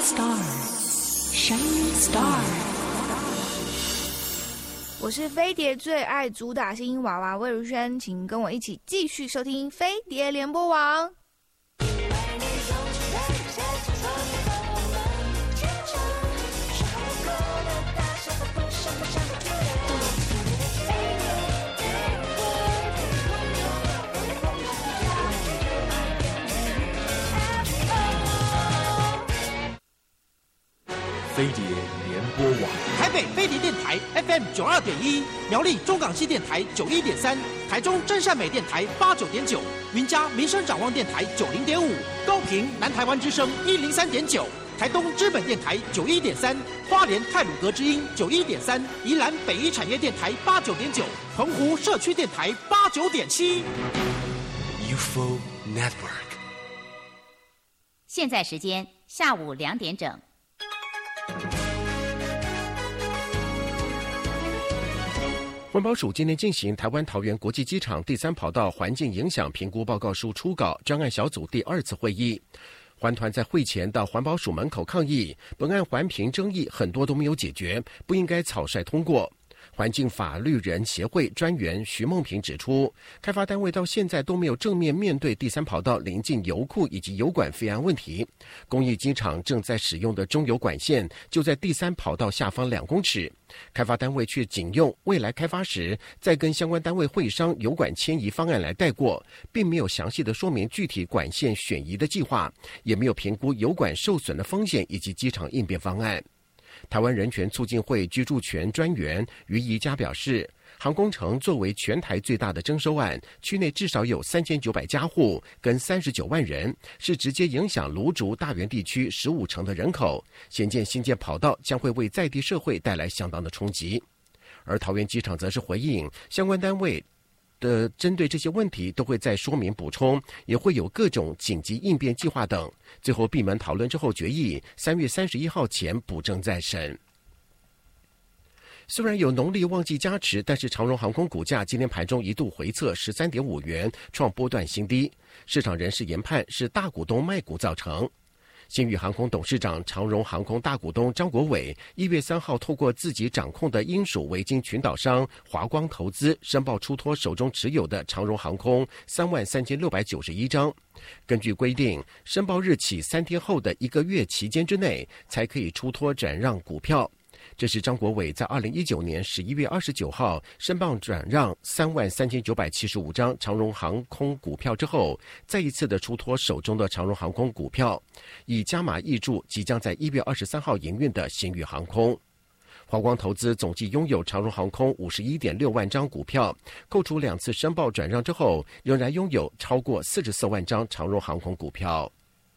star, shining star。 我是飞碟最爱主打星娃娃魏如萱，请跟我一起继续收听飞碟联播网。 飞碟联播网， 台北飞碟电台 FM 92.1，苗栗中港系电台91.3，台中真善美电台89.9，云嘉民生展望电台90.5，高屏南台湾之声103.9，台东知本电台91.3，花莲太鲁阁之音91.3，宜兰北一产业电台89.9，澎湖社区电台89.7。 UFO Network。 现在时间下午2点整。 环保署今天进行台湾桃园国际机场第3跑道环境影响评估报告书初稿专案小组第2次会议。环团在会前到环保署门口抗议，本案环评争议很多都没有解决，不应该草率通过。环境法律人协会专员徐梦平指出，开发单位到现在都没有正面面对第3跑道临近油库以及油管废案问题。公益机场正在使用的中油管线就在第3跑道下方2公尺，开发单位却仅用未来开发时再跟相关单位会商油管迁移方案来带过，并没有详细的说明具体管线选移的计划，也没有评估油管受损的风险以及机场应变方案。台湾人权促进会居住权专员于宜佳表示，航空城作为全台最大的征收案，区内至少有3900家户跟39万人，是直接影响芦竹大园地区15%的人口，显见新建跑道将会为在地社会带来相当的冲击。而桃园机场则是回应，相关单位的针对这些问题都会再说明补充，也会有各种紧急应变计划等，最后闭门讨论之后决议3月31号前补正再审。虽然有农历旺季加持，但是长荣航空股价今天盘中一度回测13.5元，创波段新低，市场人士研判是大股东卖股造成。星宇航空董事长、长荣航空大股东张国伟1月3号透过自己掌控的英属维京群岛商华光投资申报出脱手中持有的长荣航空33691张。根据规定，申报日起3天后的1个月期间之内才可以出脱转让股票。这是张国伟在2019年11月29号申报转让33975张长荣航空股票之后，再一次的出脱手中的长荣航空股票，以加码挹注即将在1月23号营运的星宇航空。华光投资总计拥有长荣航空51.6万张股票，扣除2次申报转让之后，仍然拥有超过44万张长荣航空股票。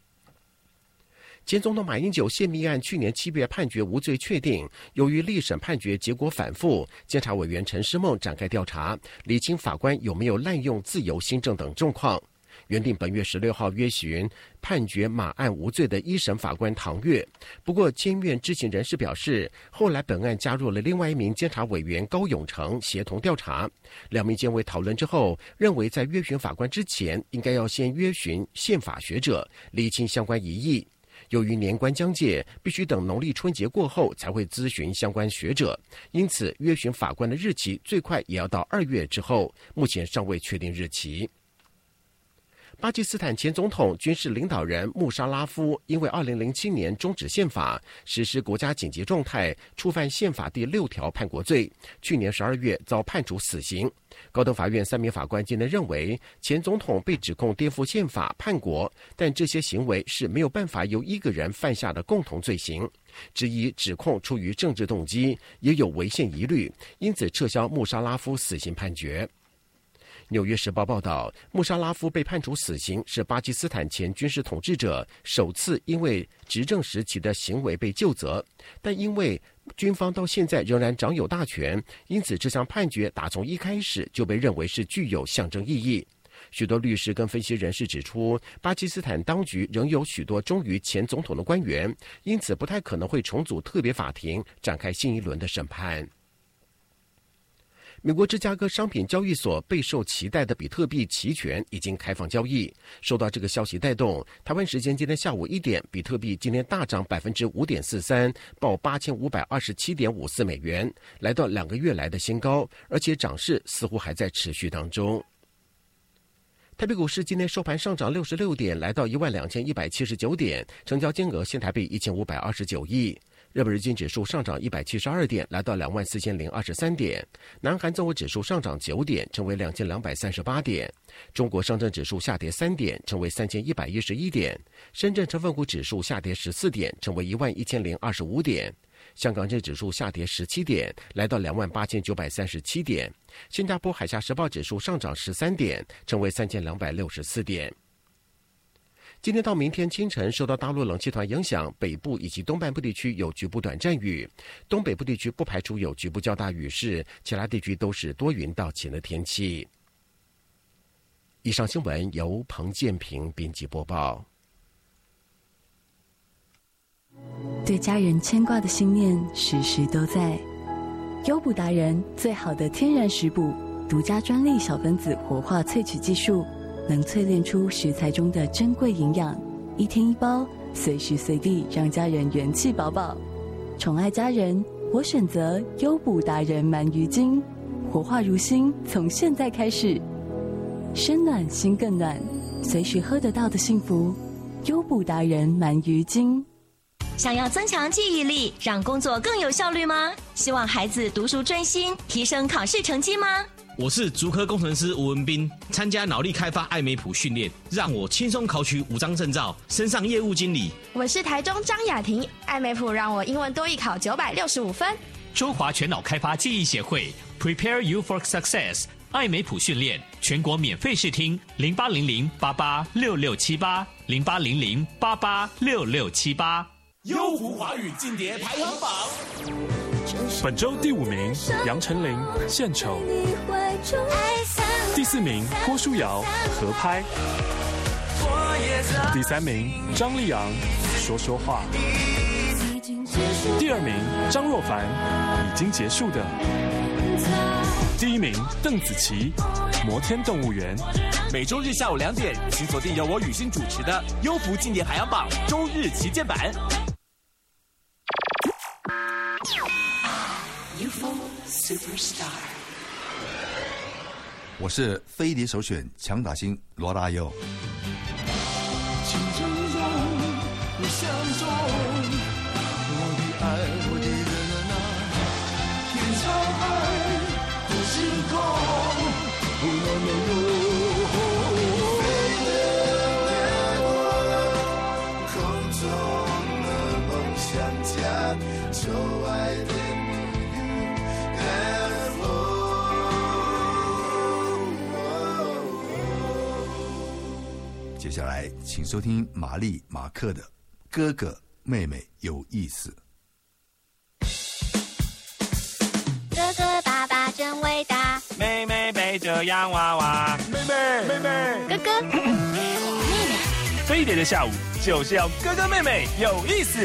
前总统马英九泄密案去年7月判决无罪确定，由于历审判决结果反复，监察委员陈诗梦展开调查，厘清法官有没有滥用自由新政等状况。原定本月16号约询判决马案无罪的一审法官唐月，不过监院知情人士表示，后来本案加入了另外一名监察委员高永成协同调查。2名监委讨论之后，认为在约询法官之前，应该要先约询宪法学者，厘清相关疑义。由于年关将届，必须等农历春节过后才会咨询相关学者，因此约询法官的日期最快也要到2月之后，目前尚未确定日期。巴基斯坦前总统、军事领导人穆沙拉夫因为2007年终止宪法、实施国家紧急状态、触犯宪法第6条叛国罪，去年12月遭判处死刑。高等法院3名法官今天认为，前总统被指控颠覆宪法、叛国，但这些行为是没有办法由一个人犯下的共同罪行，质疑指控出于政治动机，也有违宪疑虑，因此撤销穆沙拉夫死刑判决。纽约时报报道，穆沙拉夫被判处死刑是巴基斯坦前军事统治者首次因为执政时期的行为被究责，但因为军方到现在仍然掌有大权，因此这项判决打从一开始就被认为是具有象征意义。许多律师跟分析人士指出，巴基斯坦当局仍有许多忠于前总统的官员，因此不太可能会重组特别法庭展开新一轮的审判。 美国芝加哥商品交易所备受期待的比特币期权已经开放交易。受到这个消息带动，台湾时间今天下午1点，比特币今天大涨 5.43%， 报8527.54美元，来到2个月来的新高，而且涨势似乎还在持续当中。台北股市今天收盘上涨66点，来到12179点，成交金额新台币1529亿。日本日经指数上涨172点，来到24023点。南韩综合指数上涨9点，成为2238点。中国上证指数下跌3点，成为3111点。深圳成分股指数下跌14点，成为11025点。香港日指数下跌17点，来到28937点。新加坡海峡时报指数上涨13点，成为3264点。今天到明天清晨，受到大陆冷气团影响，北部以及东半部地区有局部短暂雨，东北部地区不排除有局部较大雨势，其他地区都是多云到晴的天气。以上新闻由彭建平编辑播报。 对家人牵挂的心念时时都在。优补达人最好的天然食补，独家专利小分子活化萃取技术，能淬炼出食材中的珍贵营养，1天1包，随时随地让家人元气饱饱。宠爱家人，我选择优补达人鳗鱼精，活化如新，从现在开始，身暖心更暖，随时喝得到的幸福。优补达人鳗鱼精。 想要增强记忆力，让工作更有效率吗？希望孩子读书专心，提升考试成绩吗？ 我是竹科工程师吴文斌，参加脑力开发艾美普训练，让我轻松考取5张证照，升上业务经理。 我是台中张雅婷，艾美普让我英文多益考965分。 中华全脑开发记忆协会 Prepare You for Success 艾美普训练，全国免费试听0800886678 0800886678。 优福华语劲碟排行榜， 本周第5名杨丞琳《献丑》，第4名郭书瑶《合拍》，第3名张立昂《说说话》，第2名张若凡《已经结束的》，第1名邓紫棋《摩天动物园》。 每周日下午2点，请锁定由我雨欣主持的优福劲碟排行榜周日旗舰版。 UFO Superstar， 我是飞碟首选强打星罗大佑。 情中中，我相中，我的爱，我的人啊，天长海的星空，不能没有。空中的梦想家，就爱的。 接下来，请收听玛丽马克的《哥哥妹妹有意思》。 哥哥爸爸真伟大， 妹妹背着洋娃娃， 妹妹哥哥妹妹。 飞碟的下午就是要哥哥妹妹有意思。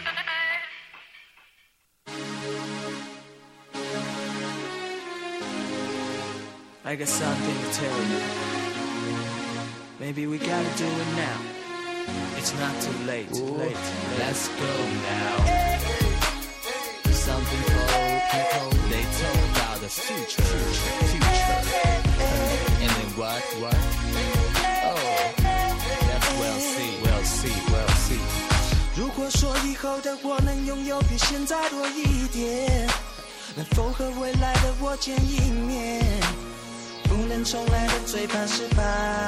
I got something to tell you. Maybe we gotta do it now. It's not too late. Let's go now. Some people they talk about the future. And then what? Oh, that's we'll see. 如果说以后的我能拥有比现在多一点，能否和未来的我见一面？不能重来的最怕失败。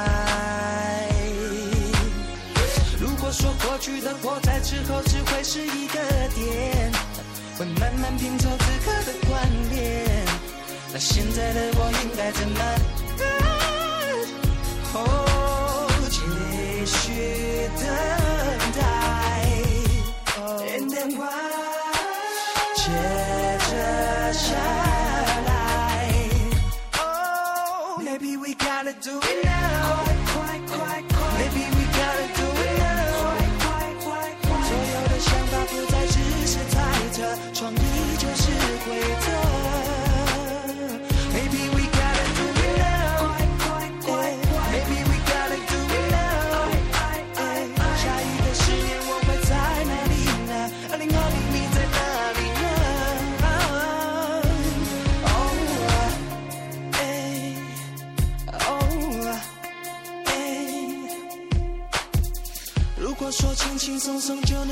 如果说过去的我在之后只会是一个点，会慢慢拼凑此刻的关联，那现在的我应该怎么继续等待 And then what 接着下Maybe we gotta do it now. Maybe we gotta do it now. 所有的想法不再只是猜测，创意就是规则。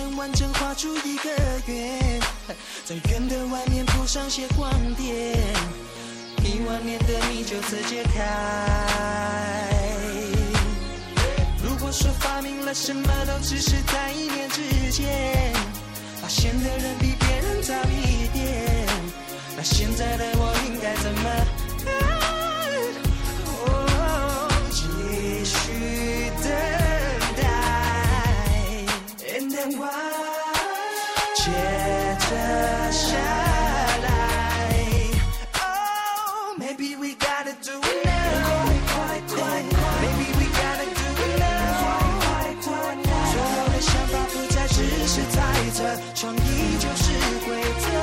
能完整画出一个圆，在圆的外面铺上些光点，1万年的谜就此解开。如果说发明了什么都只是在1年之前，发现的人比别人早一点，那现在的我应该怎么继续等待 And then what 接着下来 Oh maybe we gotta do it now Maybe we gotta do it now 所有的想法不再只是猜测，创意就是规则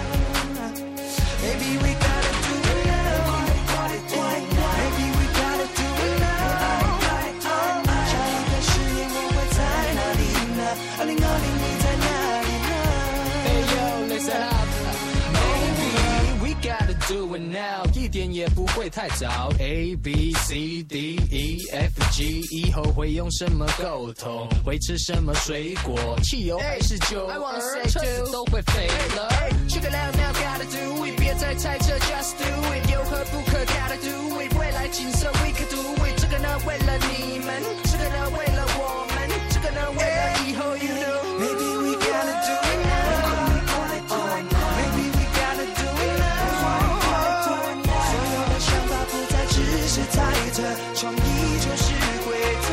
Maybe we gotta do it now Maybe we gotta do it now 下一个10年我会在哪里呢？2020你在哪里呢 Hey yo listen up Maybe we gotta do it now 一点也不会太早 A B C D E F G 以后会用什么沟通，会吃什么水果，汽油还是酒车子都会废了，吃个2秒 gotta do it 别再猜测 just do it 有何不可 gotta do it 未来景色 we could do it 这个呢为了你们，这个呢为了我们，这个呢为了以后 you know Maybe we gotta do it now Maybe we gotta do it now 所有的想法不再只是猜测，创意就是规则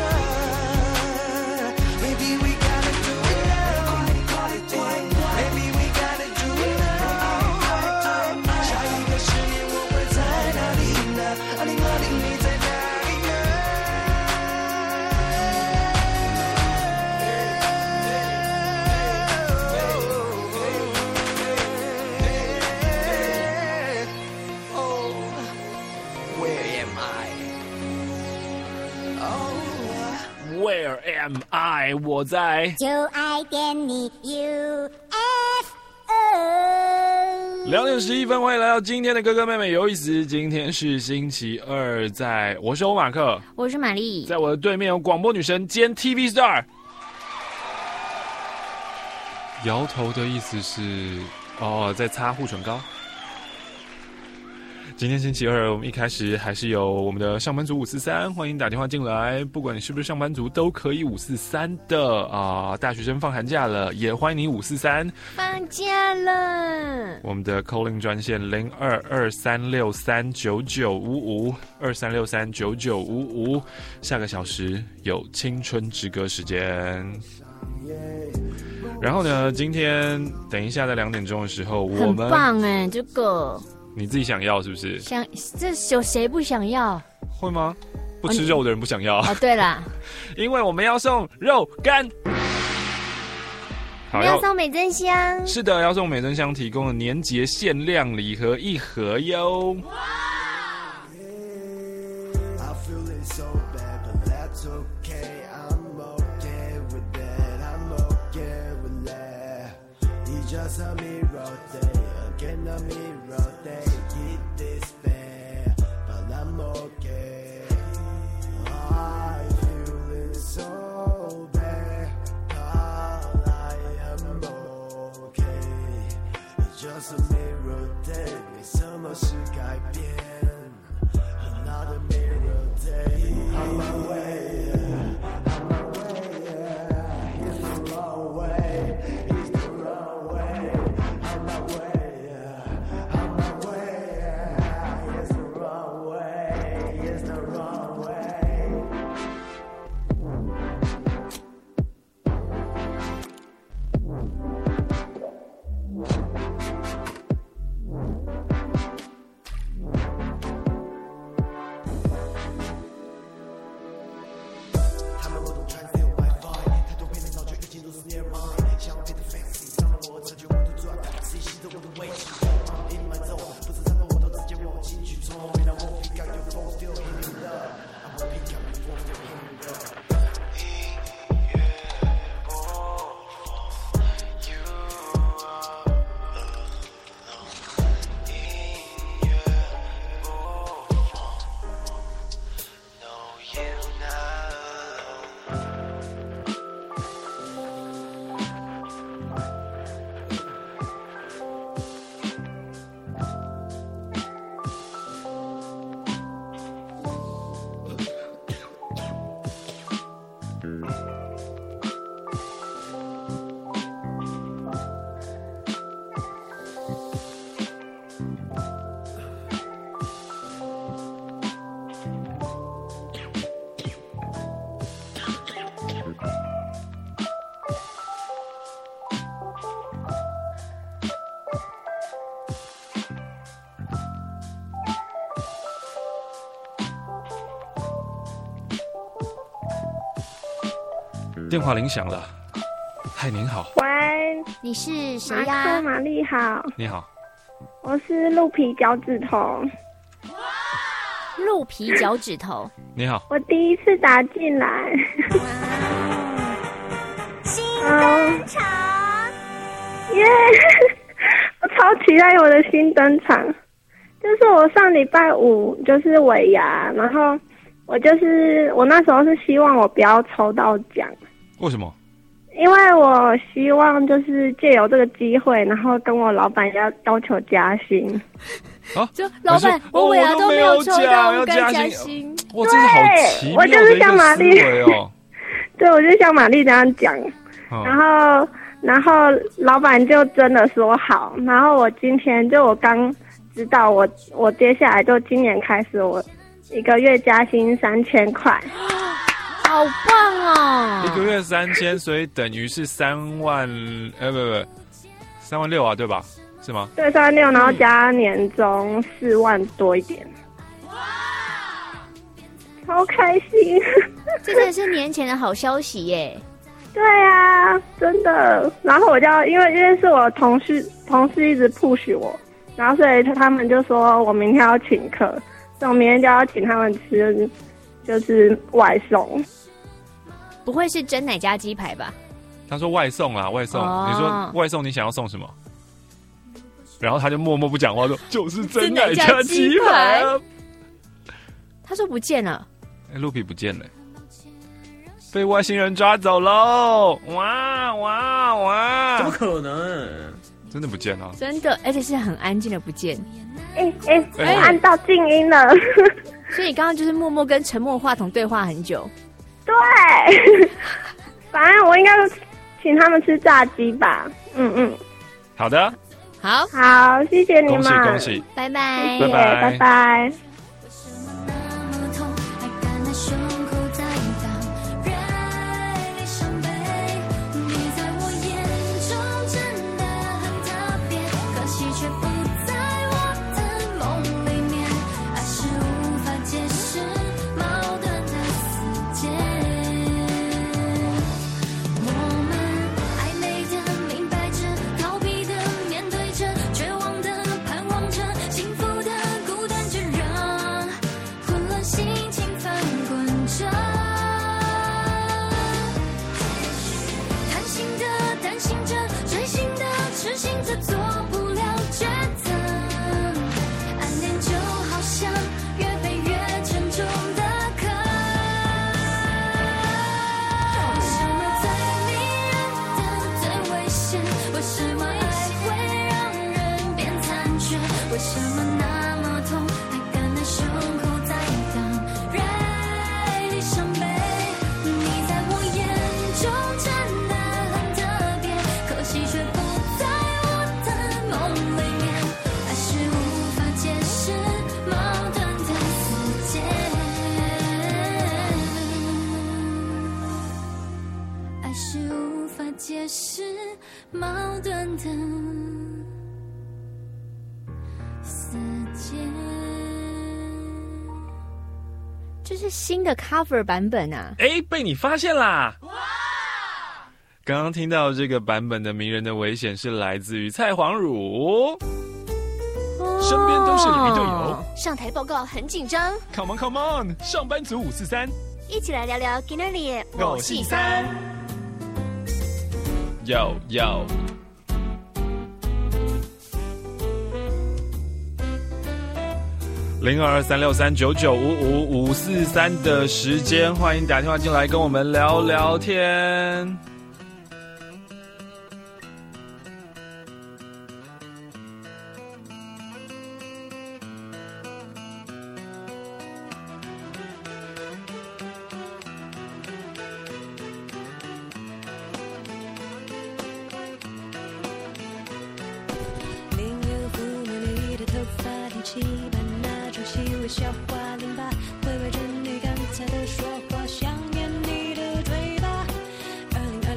Maybe we gotta do it now Maybe we gotta do it now 下一个10年我会在哪里呢？2020你在哪里呢？Oh, where am I? Oh, Where am I？ 我在就爱点你 UFO。 2点11分，欢迎来到今天的哥哥妹妹有意思。今天是星期二，我是欧马克， 我是玛丽， 在我的对面有广播女神兼 TV star。摇头的意思是在擦护唇膏。今天星期二，我们一开始还是有我们的上班族543，欢迎打电话进来，不管你是不是上班族都可以543的大学生放寒假了，也欢迎你543 放假了。 我们的 calling 专线0223639955，23639955，下个小时有青春之歌时间。然后呢，今天等一下在2点钟的时候，我们很棒哎，这个你自己想要是不是？ 这有谁不想要？ 会吗？不吃肉的人不想要。 对啦， 因为我们要送肉干。 我们要送美珍香。 是的，要送美珍香提供的年节限量礼盒1盒哟。 Just a mirror day， 没什么是改变。Another mirror day。On my way，on my way，it's the wrong way，it's the wrong way。On my way，on my way，it's the wrong way，it's the wrong way。 电话铃响了。嗨，您好。 喂， 你是谁马呀？ 克玛丽好。 你好。 我是鹿皮脚趾头。 鹿皮脚趾头。 你好。 我第一次打进来。 新登场。 耶！我超期待我的新登场。就是我上礼拜五就是尾牙，然后我那时候是希望我不要抽到奖。 为什么？ 因为我希望就是借由这个机会，然后跟我老板要求加薪。 啊！ 就老板，我尾牙都没有抽到，我该加薪。 哇，真是好奇妙的一个思维哦。 我就是像玛丽，对，我就像玛丽这样讲。然后老板就真的说好。然后我今天我刚知道我接下来就今年开始我1个月加薪3000块。 好棒哦 ！1个月3000，所以等于是3万，3万6啊，对吧？是吗？ 对，3万6，然后加年终4万多一点，超开心！ 这真的是年前的好消息耶！ 对啊，真的。然后我就因为是我同事一直 push 我，然后所以他们就说我明天要请客，所以我明天就要请他们吃就是外送。 不会是真奶加鸡排吧？ 他说外送啦，外送。你说外送，你想要送什么？然后他就默默不讲话，说就是真奶加鸡排。 他说不见了， 鹿皮不见了，被外星人抓走喽！哇哇哇！ 怎么可能？ 真的不见了， 真的，而且是很安静的不见。 我按到静音了。 所以刚刚就是默默跟沉默话筒对话很久。 对，反正我应该请他们吃炸鸡吧。 好的， 好， 谢谢你们， 恭喜， 拜拜， 谢谢，拜拜。 解释矛盾的世界。 这是新的 cover 版本啊！ 被你发现啦！刚刚听到这个版本的《迷人的危险》是来自于蔡黄汝。身边都是你队友， 上台报告很紧张。 Come on, come on！ 上班族543， 一起来聊聊今天里我系3。Yo yo。02236399555543的时间，欢迎打电话进来跟我们聊聊天。 消化淋巴，回味着你刚才的说话，想念你的嘴巴。2020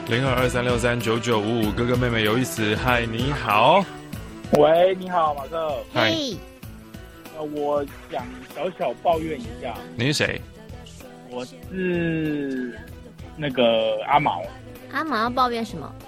0223639955，哥哥妹妹有意思，嗨，你好。 喂，你好，马克。 嗨。 我想小抱怨一下。 你是谁？ 我是那个阿毛。 阿毛要抱怨什么？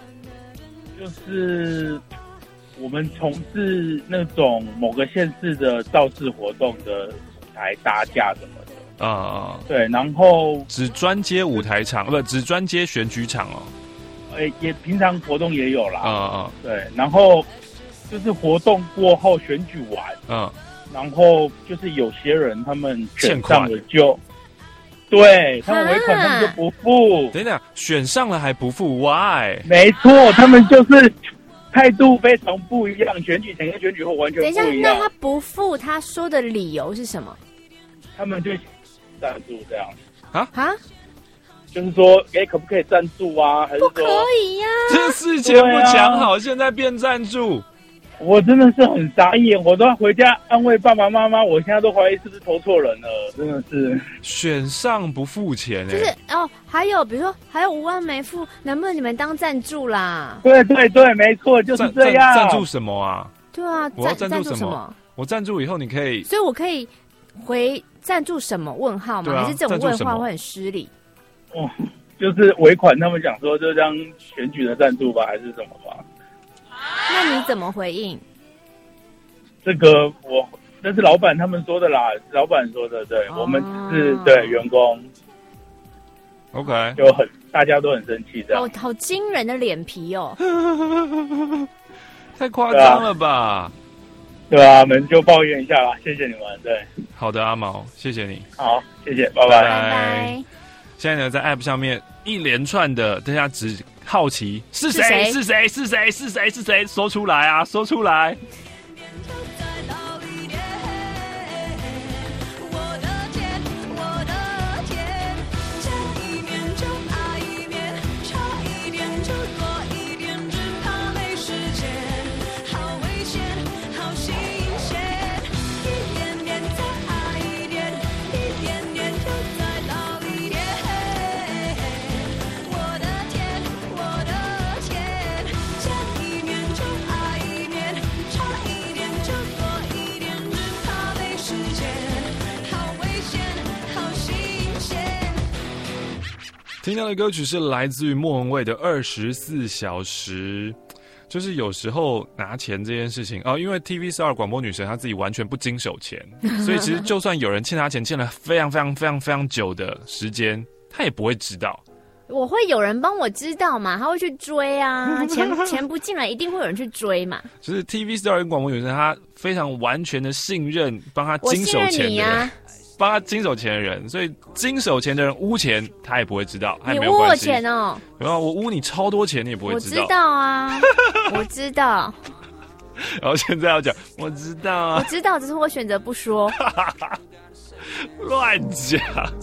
就是我们从事那种某个县市的造势活动的舞台搭架什么的。对，然后只专接舞台场，不，只专接选举场哦。 也平常活动也有啦。对，然后就是活动过后选举完，然后就是有些人他们选上了就，对他们尾款他们就不付。 等等，选上了还不付 ？Why？ 没错，他们就是态度非常不一样，选举前跟选举后完全不一样。 等一下，那他不付，他说的理由是什么？ 他们就赞助这样啊？ 就是说，可不可以赞助啊？还是说不可以呀？ 这事前不讲好，现在变赞助。 我真的是很傻眼，我都要回家安慰爸爸妈妈。我现在都怀疑是不是投错人了，真的是。 选上不付钱就是还有比如说还有5万没付，能不能你们当赞助啦？ 对，没错，就是这样。 赞助什么啊？ 对啊， 我要赞助什么？ 我赞助以后你可以， 所以我可以回赞助什么问号吗？还是这种问话会很失礼？ 就是尾款，他们讲说就当选举的赞助吧，还是什么吧？ 那你怎么回应？ 这个那是老板他们说的啦，老板说的，对，我们是对员工。 OK， 就大家都很生气，这样。 好惊人的脸皮哦！ 太夸张了吧？ 对啊，我们就抱怨一下啦，谢谢你们。对， 好的，阿毛，谢谢你。 好，谢谢，拜拜。 现在呢，在 App 上面一连串的，大家只好奇是谁，说出来啊，说出来。听到的歌曲是来自于莫文蔚的《24小时》，就是有时候拿钱这件事情因为 TV12 广播女神她自己完全不经手钱，所以其实就算有人欠她钱，欠了非常久的时间，她也不会知道。 我会有人帮我知道嘛，他会去追啊，钱不进来，一定会有人去追嘛。 就是 TV12 广播女神，她非常完全的信任帮她经手钱的人。帮他经手钱的人，所以经手钱的人污钱，他也不会知道，他也没有关系。 你污我钱哦？ 然后我污你超多钱，你也不会知道。 我知道啊，我知道。 然后现在要讲，我知道啊， 我知道，只是我选择不说。 乱讲。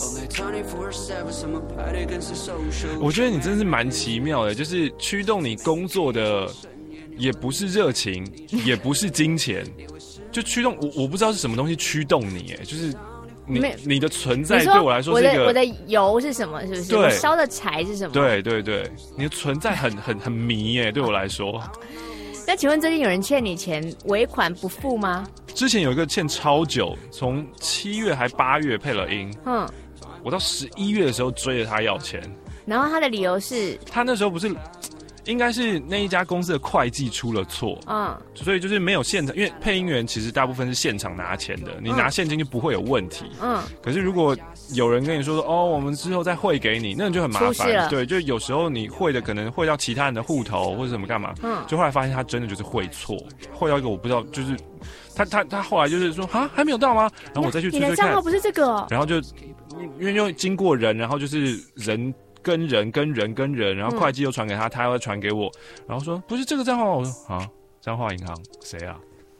我觉得你真是蛮奇妙的，就是驱动你工作的，也不是热情，也不是金钱，就驱动我不知道是什么东西驱动你，就是。你的存在对我来说是一个， 我的油是什么？是不是？我烧的柴是什么？ 对，你的存在很迷耶，对我来说。 那请问最近有人欠你钱，尾款不付吗？ 之前有一个欠超久，从7月还8月配了音，我到11月的时候追着他要钱， 然后他的理由是， 他那时候不是。应该是那一家公司的会计出了错，所以就是没有现场，因为配音员其实大部分是现场拿钱的，你拿现金就不会有问题。可是如果有人跟你说我们之后再汇给你，那就很麻烦。对，就有时候你汇的可能汇到其他人的户头或者什么干嘛，就后来发现他真的就是汇错，汇到一个我不知道，就是他后来就是说还没有到吗？然后我再去追追看， 你的账号不是这个， 然后就因为经过人，然后就是人。跟人，然后会计又传给他，他又传给我，然后说不是这个账号，我说彰化银行谁啊？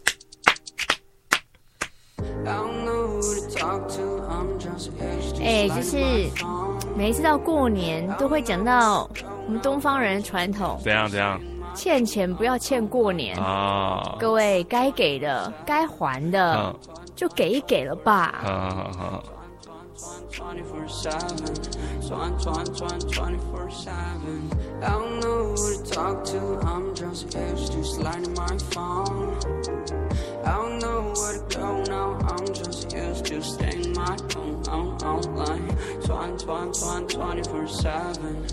就是每一次到过年都会讲到我们东方人的传统， 怎样？ 欠钱不要欠过年啊！各位该给的、该还的，就给一给了吧。 24/7. I don't know who to talk to, I'm just used to sliding my phone. I don't know where to go now, I'm just used to staying my own line. 24/7, 24/7,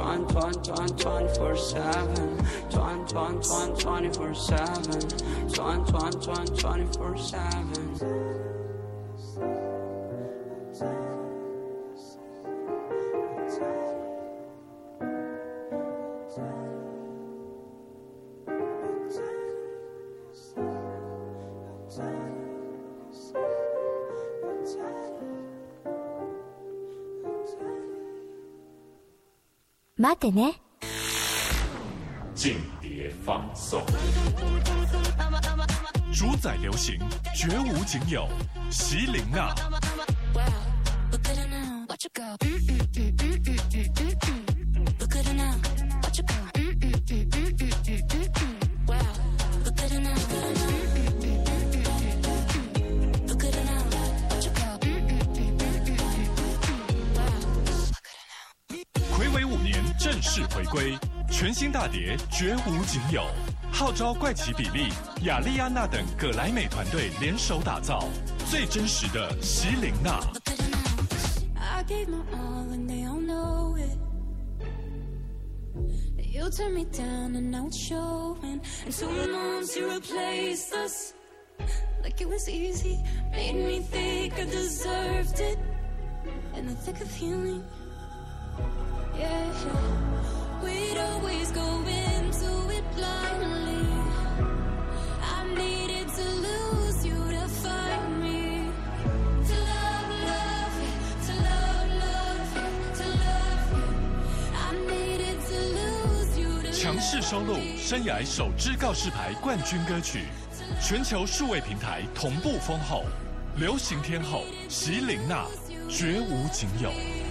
24/7. 待ってね。 静碟放送， 主宰流行，绝无仅有。席琳娜。睽违5年正式回归，全新大碟绝无仅有，号召怪奇比利、雅丽安娜等葛莱美团队联手打造最真实的席琳娜。 You turn me down and now it's showing. And 2 months you replaced us like it was easy. Made me think I deserved it. In the thick of healing, yeah, we'd always go into it blindly. I needed to lose you to find me. To love you, to love you, to love you. I needed to lose you to 强势收录生涯首支告示牌冠军歌曲，全球数位平台同步封后，流行天后席琳娜绝无仅有。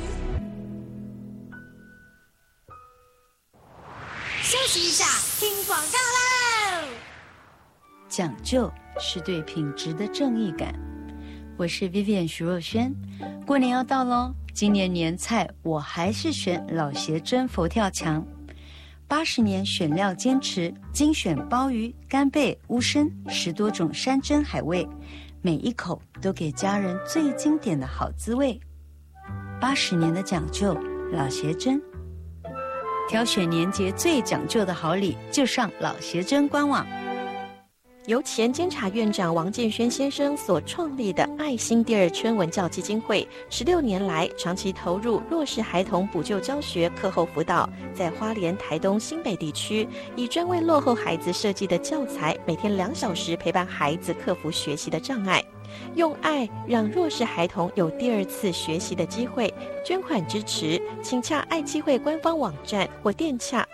休息一下，听广告喽。 讲究是对品质的正义感。我是 Vivian 徐若瑄，过年要到喽，今年年菜我还是选老协珍佛跳墙。80年选料坚持，精选鲍鱼、干贝、乌参10多种山珍海味，每一口都给家人最经典的好滋味。80年的讲究，老协珍。挑选年节最讲究的好礼，就上老协珍官网。 由前监察院长王建煊先生所创立的爱心第二春文教基金会，16年来长期投入弱势孩童补救教学、课后辅导，在花莲、台东、新北地区，以专为落后孩子设计的教材，每天2小时陪伴孩子克服学习的障碍，用爱让弱势孩童有第2次学习的机会。捐款支持，请洽爱基会官方网站或电洽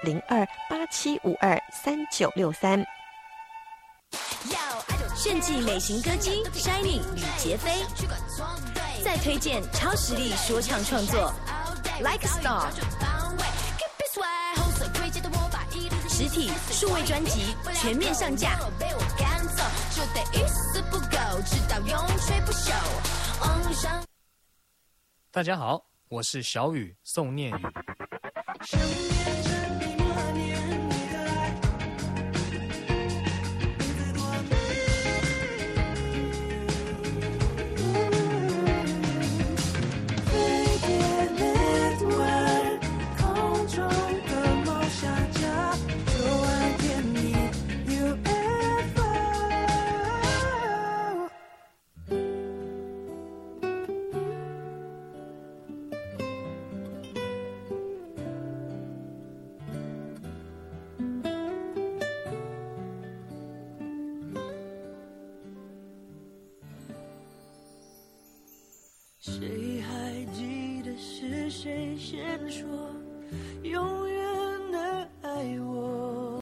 02-8752-3963。 炫技美型歌姬 Shiny 李杰飞，再推荐超实力说唱创作 Like a Star， 实体数位专辑全面上架。 大家好，我是小雨宋念宇。 谁还记得是谁先说永远的爱我？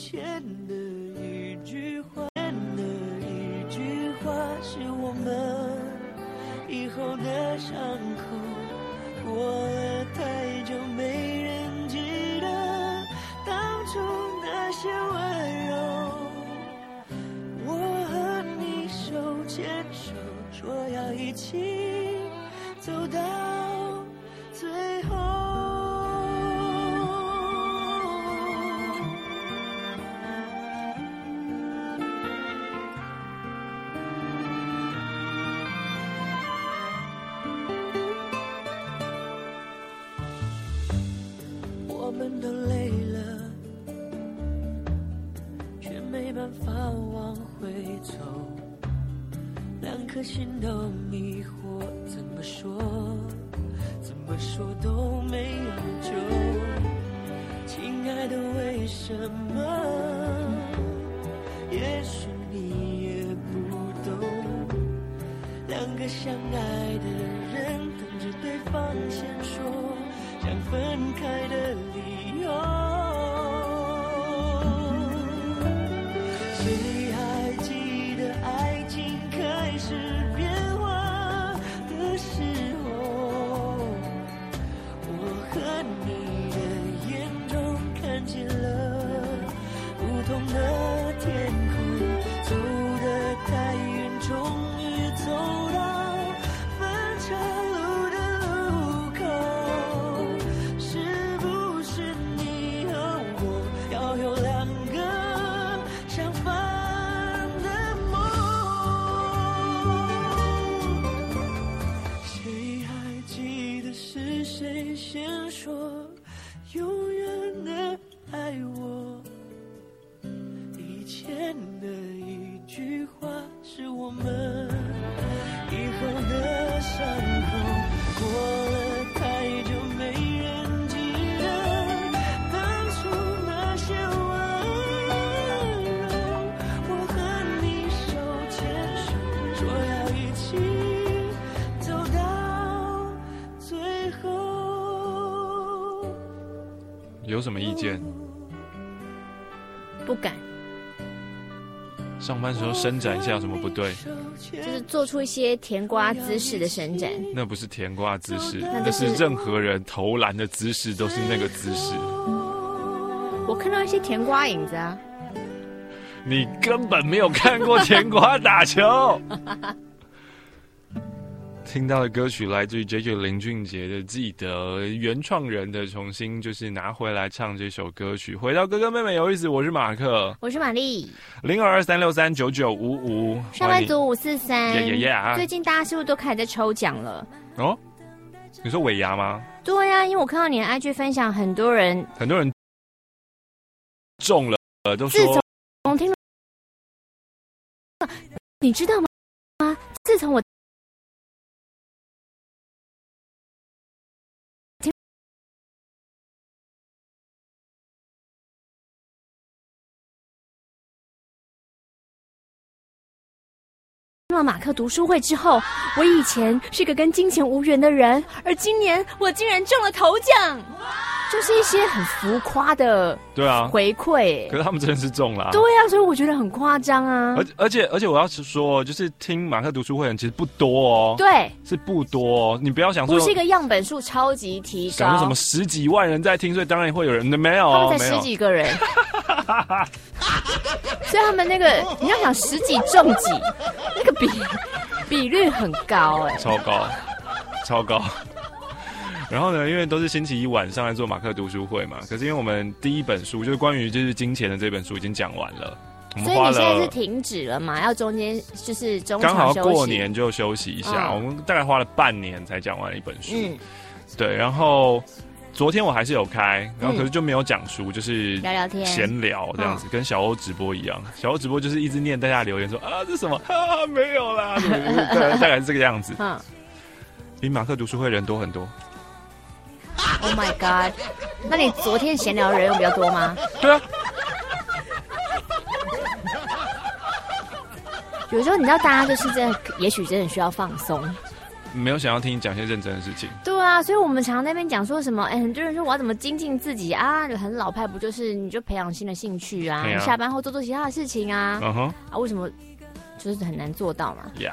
前的一句话，是我们以后的伤口，过了太久没人记得当初那些温柔。我和你手牵手，说要一起走到最后。我们都累了，却没办法往回走，两颗心都迷惑，怎么说都没有救。亲爱的，为什么？也许你也不懂，两个相爱的人等着对方先说想分开的理由。谁还记得爱情开始变化的时候，我和你的眼中看见了不同的天空，走得太远，终于走到分岔路的路口。是不是你和我要有两个相反的梦？谁还记得是谁先说永远的爱我？以前的一句话，是我们以后的伤口，过了太久没人记得当初那些温柔。我和你手牵手，说要一起走到最后。 有什么意见？ 不敢。 上班时候伸展一下有什么不对？ 就是做出一些甜瓜姿势的伸展。 那不是甜瓜姿势，那是任何人投篮的姿势都是那个姿势。 我看到一些甜瓜影子啊。 你根本没有看过甜瓜打球。听到的歌曲来自于 JJ 林俊杰的《记得》，原创人的重新就是拿回来唱这首歌曲。回到哥哥妹妹有意思，我是马克， 我是玛丽 ，0223639955， 上班族543。最近大家是不是都开始在抽奖了？ 哦，你说尾牙吗？ 对呀，因为我看到你的 IG 分享，很多人中了，都说自从听了，你知道吗？自从我听了马克读书会之后，我以前是个跟金钱无缘的人，而今年我竟然中了头奖，就是一些很浮夸的回馈。 可是他们真的是中了啊。 对啊，所以我觉得很夸张啊。 而且我要说，就是听马克读书会的人其实不多哦。 对， 是不多哦。你不要想说不是一个样本数超级提高， 想说什么10几万人在听，所以当然会有人的没有， 他们才10几个人。所以他们那个你要想10几中几，那个比率很高哎， 超高。然后呢，因为都是星期一晚上来做马克读书会嘛，可是因为我们第一本书就是关于就是金钱的这本书已经讲完了，我们所以你现在是停止了嘛？要中间就是中场休息， 刚好过年就休息一下。我们大概花了半年才讲完一本书，对，然后。昨天我还是有开，然后可是就没有讲书，就是聊聊天、 闲聊这样子，跟小欧直播一样。小欧直播就是一直念大家留言说啊这什么没有啦，大概是这个样子。比马克读书会人多很多。 Oh my god！ 那你昨天闲聊人有比较多吗？ 对啊。 有时候你知道，大家就是真的，也许真的需要放松。 没有想要听你讲些认真的事情。 对啊，所以我们常常那边讲说什么，很多人说我要怎么精进自己啊，很老派，不就是你就培养新的兴趣啊，下班后做其他的事情啊，啊，为什么就是很难做到嘛？ Yeah。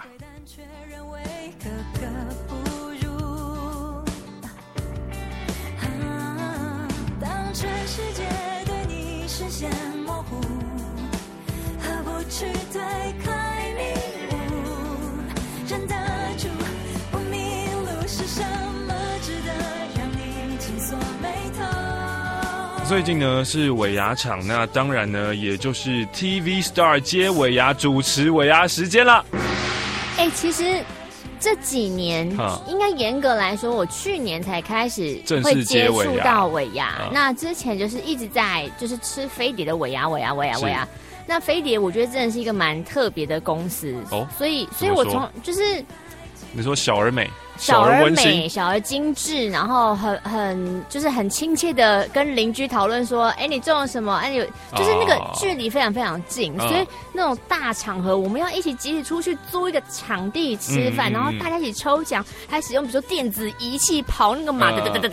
当全世界对你视线模糊，何不去推开迷雾，认得住不迷路是什么，值得让你紧锁眉头。 最近呢是尾牙场，那当然呢也就是 TV Star 接尾牙主持尾牙时间了。 其实这几年应该严格来说，我去年才开始会接触到尾牙。那之前就是一直在就是吃飞碟的尾牙。那飞碟我觉得真的是一个蛮特别的公司哦，所以我从就是你说小而美。 小而美，小而精致，然后就是很亲切的跟邻居讨论说，你种了什么？就是那个距离非常非常近，所以那种大场合，我们要一起集体出去租一个场地吃饭，然后大家一起抽奖，还使用比如说电子仪器跑那个马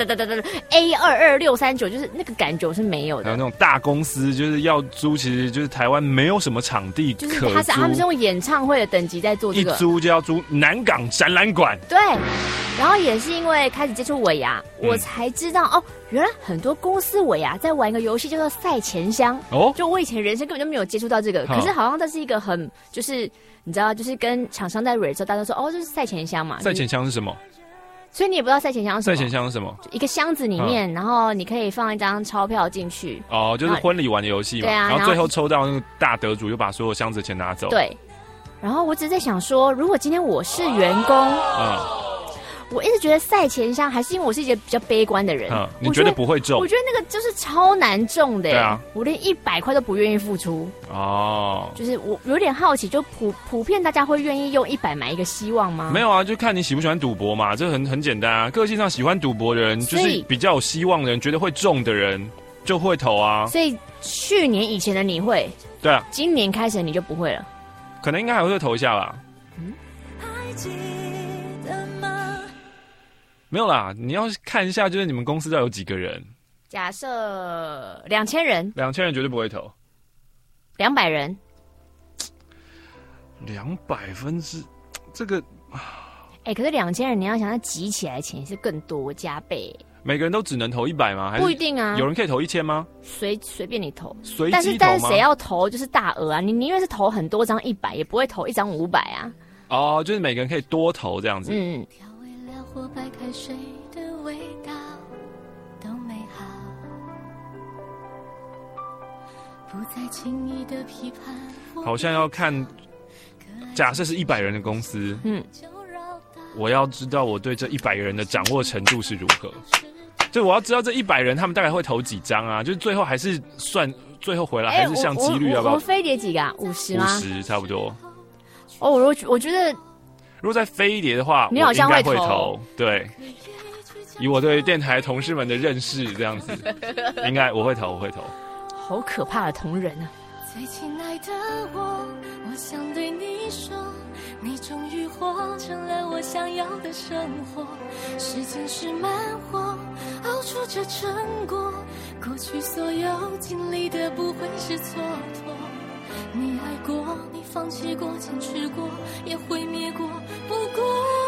A22639，就是那个感觉是没有的。 还有那种大公司就是要租，其实就是台湾没有什么场地可租， 他们是用演唱会的等级在做这个， 一租就要租南港展览馆。 对。然后也是因为开始接触尾牙，我才知道原来很多公司尾牙在玩一个游戏叫做赛钱箱。就我以前人生根本就没有接触到这个，可是好像这是一个很就是你知道，就是跟厂商在蕊的时候，大家都说这是赛钱箱嘛。 赛钱箱是什么？ 所以你也不知道赛钱箱是什么？ 赛钱箱是什么？ 一个箱子里面，然后你可以放一张钞票进去。 就是婚礼玩的游戏嘛。对啊。然后最后抽到那个大得主，又把所有箱子钱拿走。 对。然后我只是在想说，如果今天我是员工，我一直觉得赛钱箱，还是因为我是一个比较悲观的人。 你觉得不会中？ 我觉得那个就是超难中的。 对啊， 我连100块都不愿意付出。就是我有点好奇，就普遍大家会愿意用100买一个希望吗？ 没有啊，就看你喜不喜欢赌博嘛，这很简单啊。个性上喜欢赌博的人，就是比较有希望的人，觉得会中的人就会投啊。 所以去年以前的你会， 对啊， 今年开始你就不会了。 可能应该还会投一下吧。没有啦，你要看一下，就是你们公司要有几个人。 假设2000人 ，2000人绝对不会投。 200人 ，200%这个， 可是2000人，你要想，它集起来钱是更多加倍。 每个人都只能投100吗？还是不一定啊， 有人可以投1000吗？ 随便你投， 随机投吗？ 但是谁要投就是大额啊！你宁愿是投很多张100，也不会投一张500啊。 就是每个人可以多投这样子。 调味料或白开水的味道都美好，不再轻易的批判。 好像要看，假设是100人的公司，我要知道我对这100个人的掌握程度是如何。就我要知道这100人他们大概会投几张啊？就是最后还是算，最后回来还是像几率要不要？ 我飞碟几个啊？50吗 ？50差不多。 我觉得， 如果在飞碟的话， 你好像会投。对，以我对电台同事们的认识，这样子，应该我会投。 好可怕的同仁啊！ 最亲爱的我想对你说，你终于活成了我想要的生活。时间是慢火，熬出这成果。过去所有经历的不会是蹉跎。你爱过，你放弃过，坚持过，也毁灭过。不过，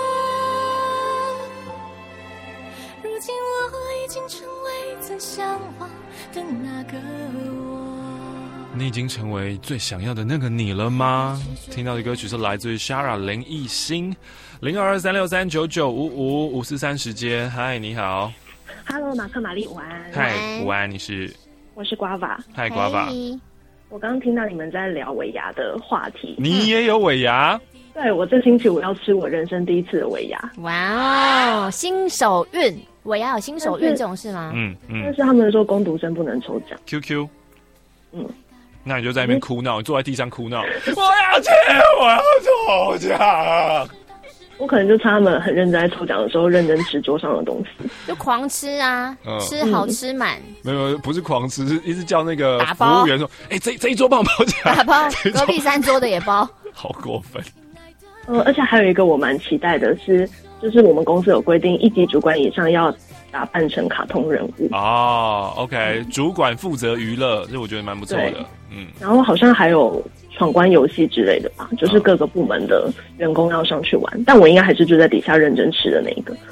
如今我已经成为最向往的那个我。 你已经成为最想要的那个你了吗？听到的歌曲是来自于 Shara 林艺兴，02236399555430时间。嗨，你好。 Hello， 马克玛丽，午安。 嗨，午安， 我是瓜娃。 嗨，瓜娃。 我刚刚听到你们在聊尾牙的话题。 你也有尾牙？ 对，我这星期我要吃我人生第一次的尾牙。 哇哦，新手运，尾牙有新手运这种事吗？ 但是他们说工读生不能抽奖。 QQ。那你就在那边哭闹，你坐在地上哭闹。我要抽奖。 我可能就差他们很认真在抽奖的时候认真吃桌上的东西， 就狂吃啊，吃好吃满。 没有，不是狂吃，是一直叫那个服务员说：“这一桌帮我包起来。” 打包，隔壁3桌的也包。 好过分。 而且还有一个我蛮期待的是，就就是我们公司有规定，1级主管以上要打扮成卡通人物。 哦 ，OK， 主管负责娱乐，这我觉得蛮不错的。 然后好像还有闯关游戏之类的吧，就是各个部门的员工要上去玩，但我应该还是就在底下认真吃的那一个。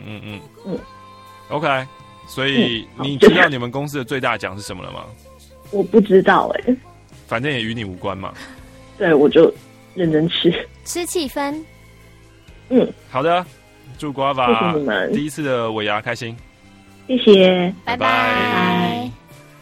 OK， 所以你知道你们公司的最大奖是什么了吗？ 我不知道反正也与你无关嘛。 对，我就认真吃气氛。 好的，祝瓜爸谢谢你们第一次的尾牙开心。 谢谢， 拜拜。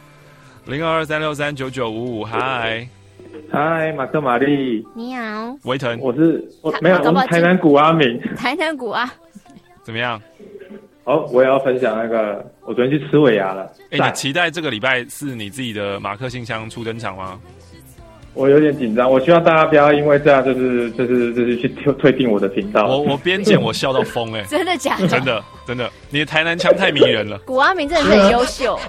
0223639955，嗨， 马克玛丽， 你好， 维腾， 我没有，我们台南古阿明， 台南古阿， 怎么样？ 我也要分享那个，我昨天去吃尾牙了。 你期待这个礼拜4你自己的马克信箱初登场吗？ 我有点紧张，我希望大家不要因为这样就是去退订我的频道。 我边剪我笑到疯真的假的？ 真的，你的台南腔太迷人了。 古阿明真的是很优秀，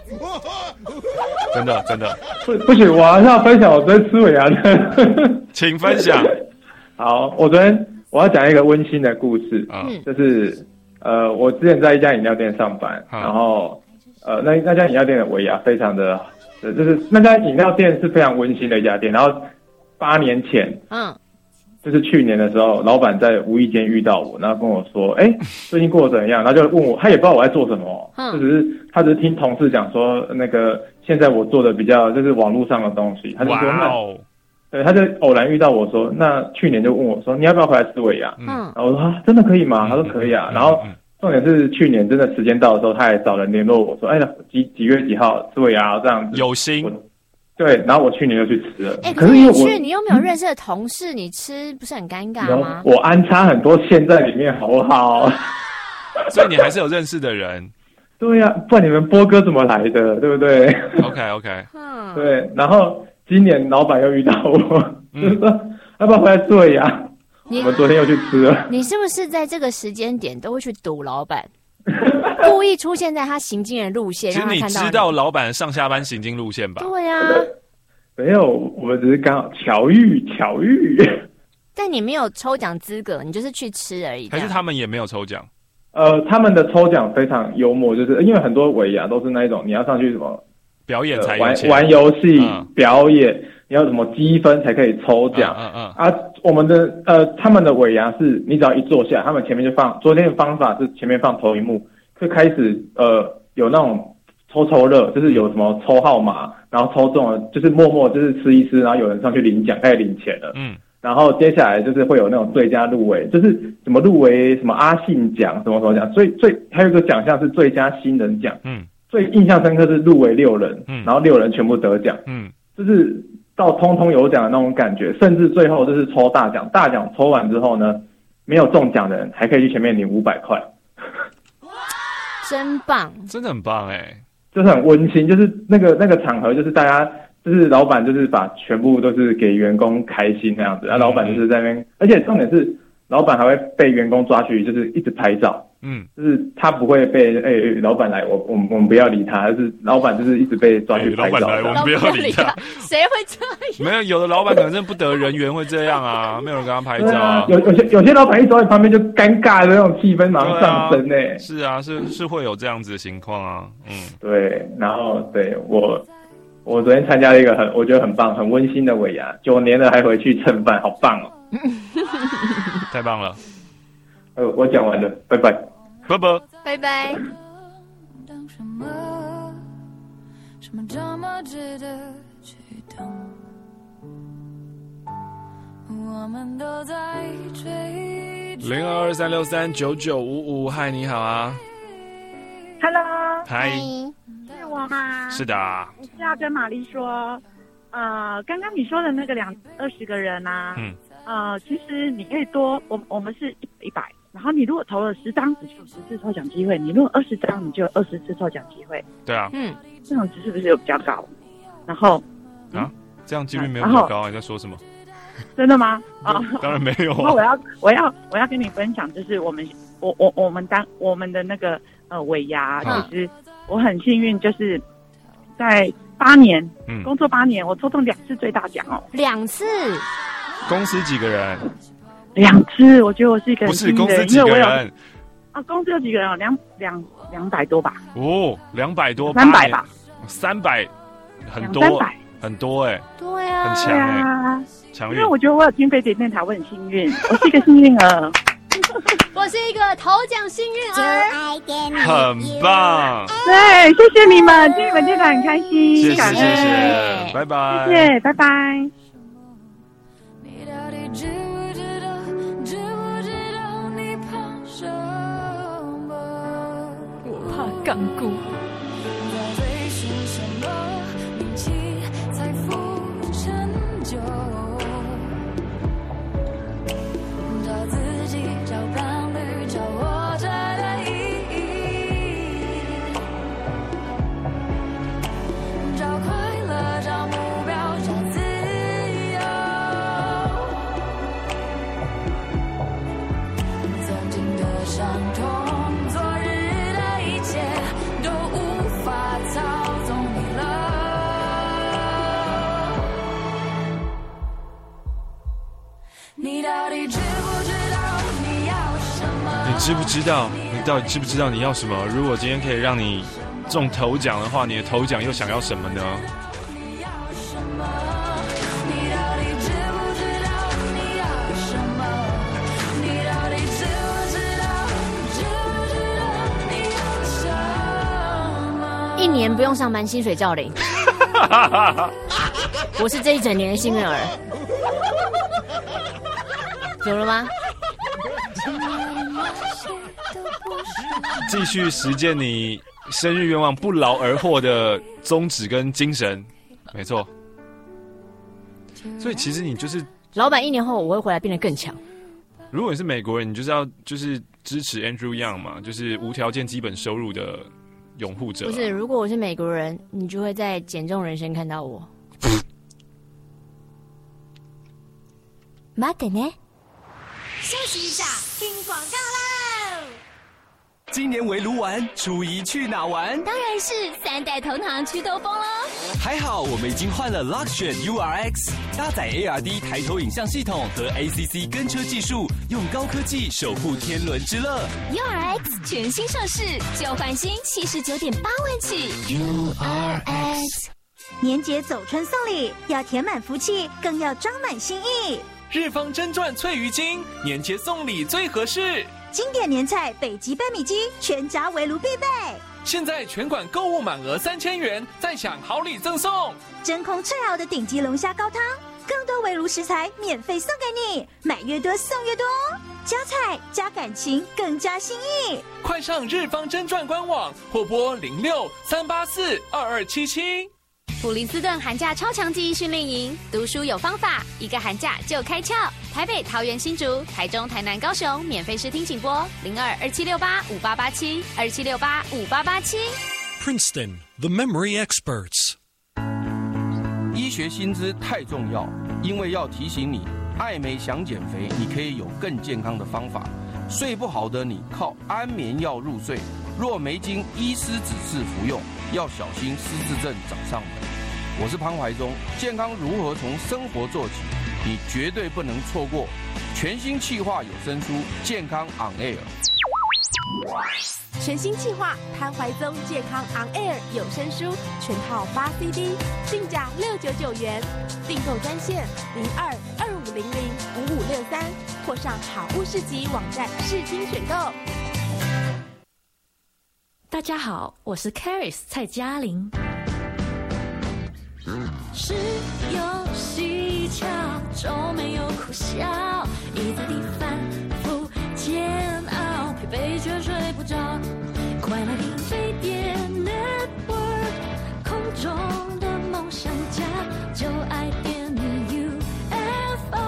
真的。 不行，我还是要分享我昨天吃尾牙的， 请分享。 好，我昨天我要讲一个温馨的故事就是我之前在一家饮料店上班，然后那家饮料店的尾牙非常的。就是那家饮料店是非常温馨的一家店，然后8年前，就是去年的时候，老板在无意间遇到我，然后跟我说，最近过得怎么样？然后就问我，他也不知道我在做什么，他只是听同事讲说，那个现在我做的比较就是网络上的东西，他就说对，他就偶然遇到我说，那去年就问我说，你要不要回来吃尾牙？然后我说真的可以吗？他说可以啊，然后。重点是去年真的时间到的时候，他还找人联络我说：“几月几号吃尾牙这样子。” 有心。 对，然后我去年就去吃了。 可是你又没有认识的同事，你吃不是很尴尬吗？ 我安插很多线在里面，好不好？ 所以你还是有认识的人。 对呀，不然你们波哥怎么来的？对不对 ？OK。 对，然后今年老板又遇到我，就是说要不要回来吃尾牙？我们昨天又去吃了。 你是不是在这个时间点都会去堵老板，故意出现在他行经的路线？ 其实你知道老板上下班行经路线吧？ 对啊， 没有，我们只是刚好巧遇。 但你没有抽奖资格，你就是去吃而已。 还是他们也没有抽奖？ 他们的抽奖非常幽默，就是因为很多尾牙都是那一种你要上去什么表演才有玩游戏表演。你要什么积分才可以抽奖？我们的他们的尾牙是你只要一坐下，他们前面就放。昨天的方法是前面放投影幕，就开始有那种抽乐，就是有什么抽号码，然后抽中了就是默默就是吃一吃，然后有人上去领奖，开始领钱了。然后接下来就是会有那种最佳入围，就是什么入围什么阿信奖什么什么奖，还有一个奖项是最佳新人奖。最印象深刻是入围6人，然后6人全部得奖。就是到通通有奖的那种感觉，甚至最后就是抽大奖，大奖抽完之后呢，没有中奖的人还可以去前面领500块， 真棒， 真的很棒就是很温馨，就是那个场合，就是大家就是老板就是把全部都是给员工开心那样子，老板就是在那边，而且重点是老板还会被员工抓去，就是一直拍照。就是他不会被老板来，我们不要理他，就是老板就是一一直被抓去拍照。 老板来，我们不要理他。 谁会这样？ 没有，有的老板可能真的不得人缘会这样啊，没有人跟他拍照啊。 有些老板一走在旁边就尴尬的那种气氛马上上升欸。 是啊，是会有这样子的情况啊。 对，然后对我昨天参加了一个我觉得很棒、很温馨的尾牙，9年了还回去蹭饭，好棒哦！ 太棒了。 我讲完了，拜拜， 拜拜， 拜拜。 什么这么值得去等？我们都在追。 0223639955，嗨，你好啊。 Hello， 嗨， 是我吗？ 是的。 我是要跟玛丽说，刚刚你说的那个20个人啊，其实你可以多，我们是100。然后你如果投了10张，你就有10次抽奖机会；你如果20张，你就有20次抽奖机会。 对啊， 这样子是不是有比较高？然后这样几率没有比较高，你在说什么？ 真的吗？ 当然没有啊。 然后我要跟你分享，就是我们的那个尾牙，其实我很幸运，就是在8年工作8年，我抽中2次最大奖哦，2次。 公司几个人？ 2只，我觉得我是一个不是公司几个人啊？公司有几个人？200多吧？ 哦，200多 ，300吧 ？300，很多 ，300 很多哎。 对啊， 很强哎，强运。 因为我觉得我有听飞碟电台，我很幸运，我是一个幸运儿。 我是一个头奖幸运儿， 很棒。 对，谢谢你们，听你们电台很开心， 谢谢，拜拜， 谢谢，拜拜。 我怕港股。 你到底知不知道你要什么？你知不知道？你到底知不知道你要什么？如果今天可以让你中头奖的话，你的头奖又想要什么呢？ 1年不用上班，薪水照领。我是这一整年的幸运儿。有了吗？ 继续实践你生日愿望不劳而获的宗旨跟精神，没错。所以其实你就是老板，1年后我会回来变得更强。 如果你是美国人，你就是要就是支持 Andrew Yang 嘛，就是无条件基本收入的拥护者。 不是，如果我是美国人，你就会在减重人生看到我。待ってね。 休息一下，听广告喽！ 今年围炉玩，初一去哪玩？ 当然是3代同堂去兜风喽！ 还好我们已经换了 Luxgen URX， 搭载 ARD 抬头影像系统和 ACC 跟车技术，用高科技守护天伦之乐。 URX 全新上市，旧换新79.8万起。URX 年节走春送礼，要填满福气，更要装满心意。 日方真传翠鱼精，年节送礼最合适。 经典年菜北极白米鸡，全家围炉必备。 现在全馆购物满额3000元，再享好礼赠送。 真空脆熬的顶级龙虾高汤，更多围炉食材免费送给你，买越多送越多哦。加菜加感情，更加心意。 快上日方真传官网或拨06-384-2277。 普林斯顿寒假超强记忆训练营，读书有方法，1个寒假就开窍。台北、桃园、新竹、台中、台南、高雄，免费试听请拨02-2768-5887，2768-5887。 Princeton, the memory experts。 医学新知太重要，因为要提醒你，爱美想减肥，你可以有更健康的方法。睡不好的你靠安眠药入睡，若没经医师指示服用，要小心失智症找上门。我是潘怀忠，健康如何从生活做起？你绝对不能错过全新企划有声书《健康 On Air》。 全新企划潘怀宗健康 On Air 有声书，全套8 CD， 定价699元，订购专线02-2500-5563，或上好物市集网站试听选购。 大家好，我是 Caris 蔡嘉玲。 是游戏巧，就没有苦笑，一在地反复煎熬，疲惫却睡不着。快来听飞碟 Network， 空中的梦想家，就爱点你 UFO。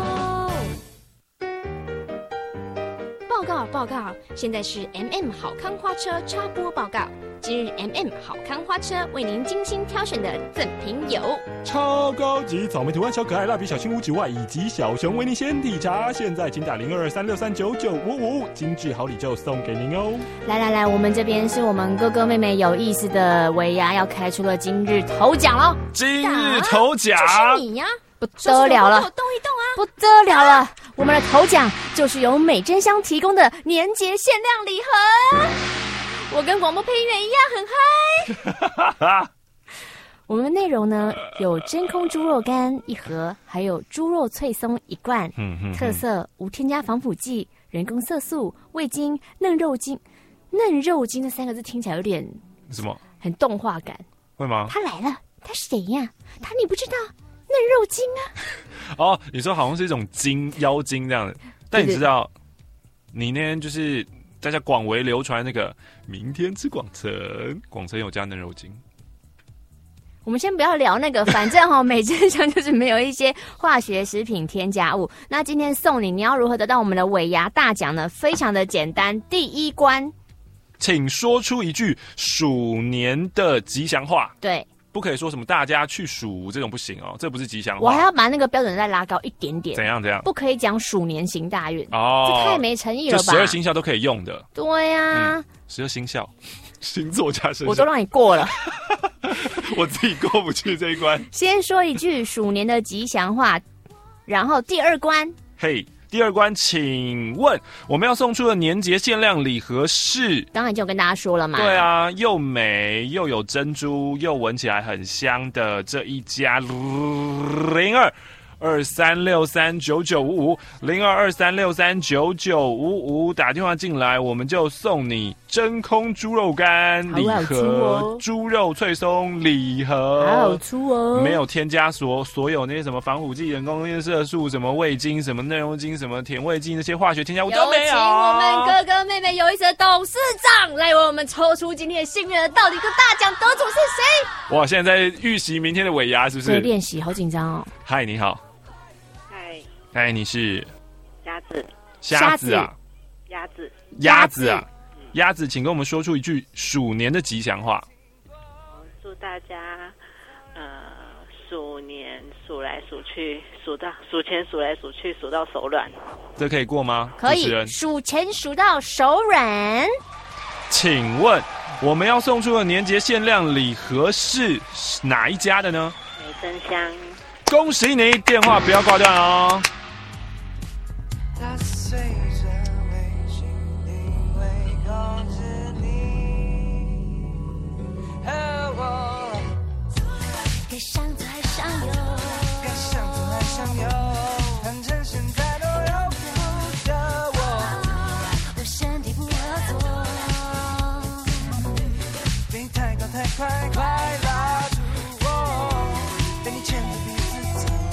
报告，现在是 好康花车插播报告。今日 好康花车为您精心挑选的赠品有超高级草莓图案小可爱蜡笔小新无指外以及小熊维尼鲜体茶，现在请打02-363-9955，精致好礼就送给您哦。 来，我们这边是我们哥哥妹妹有意思的尾牙要开出了今日头奖喽！ 今日头奖就是你呀！不得了了， 动一动啊！ 不得了了！ 我们的头奖就是由美珍香提供的年节限量礼盒。我跟广播配音员一样很嗨。我们的内容呢有真空猪肉干1盒，还有猪肉脆松1罐，特色无添加防腐剂、人工色素、味精、嫩肉精。嫩肉精这3个字听起来有点什么？ 很动画感， 会吗？ 他来了，他是谁呀？你不知道嫩肉精啊？ 哦，你说好像是一种精，妖精这样的。但你知道，你那天就是大家广为流传那个明天吃广城，广城有加嫩肉精。 我们先不要聊那个，反正美珍香就是没有一些化学食品添加物。那今天送你要如何得到我们的尾牙大奖呢？非常的简单，第一关， 请说出一句鼠年的吉祥话。 对， 不可以说什么大家去鼠这种不行哦，这不是吉祥话。 我还要把那个标准再拉高一点点。 怎样？ 不可以讲鼠年行大运哦，这太没诚意了吧？ 就12星座都可以用的。 对呀 ，12星座，星座加生肖， 我都让你过了。 我自己过不去这一关。 先说一句鼠年的吉祥话，然后第二关。 嘿，第二关，请问我们要送出的年节限量礼盒是？ 刚才已经有跟大家说了嘛。 对啊，又美又有珍珠，又闻起来很香的这一家0223639955，0223639955，打电话进来，我们就送你真空猪肉干礼盒、猪肉脆松礼盒， 好粗哦！ 没有添加所有那些什么防腐剂、人工色素、什么味精、什么嫩肉精、什么甜味剂那些化学添加物都没有。 有请我们哥哥妹妹有意思的董事长来为我们抽出今天的幸运儿，到底个大奖得主是谁？ 哇，现在在预习明天的尾牙，是不是？ 对，练习，好紧张哦。 嗨，你好。嗨，你是鸭子？ 虾子啊？ 鸭子啊？鸭子，请跟我们说出一句鼠年的吉祥话。 祝大家鼠年数来数去，数钱数来数去，数到手软。 这可以过吗？ 可以，数钱数到手软。 请问我们要送出的年节限量礼盒是哪一家的呢？ 美珍香。 恭喜你，电话不要挂断哦。 它随着微信定位告知你和我， 该想走还想有， 该想走还想有，反正现在都由不得我， 我身体不合作， 别太高太快，快拉住我，被你牵着鼻子走。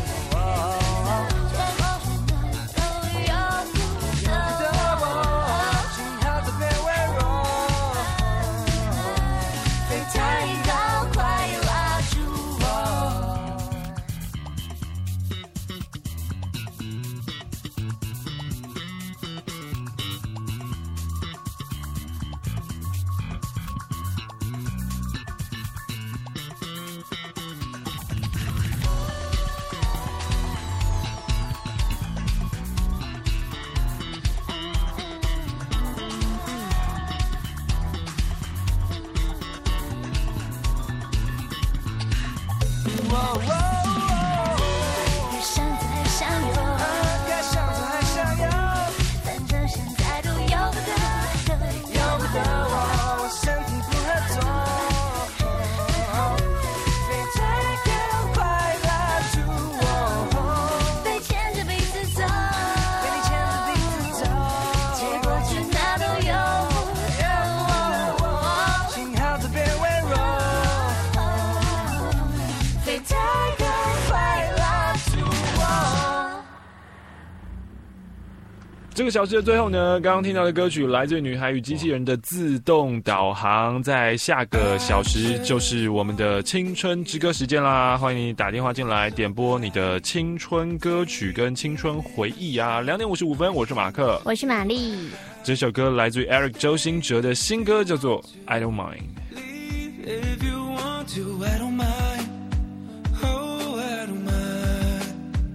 这个小时的最后呢，刚刚听到的歌曲来自女孩与机器人的自动导航，在下个小时就是我们的青春之歌时间啦，欢迎你打电话进来点播你的青春歌曲跟青春回忆啊。2点55分，我是马克， 我是玛丽。 这首歌来自于 Eric 周兴哲的新歌，叫做 I Don't Mind。 If you want to, I don't mind. Oh, I don't mind.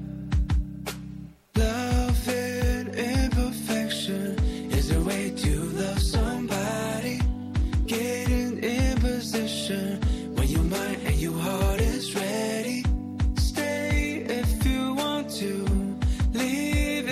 Love and imperfection is a way to love somebody. Getting in position when your mind and your heart is ready. Stay if you want to. Leave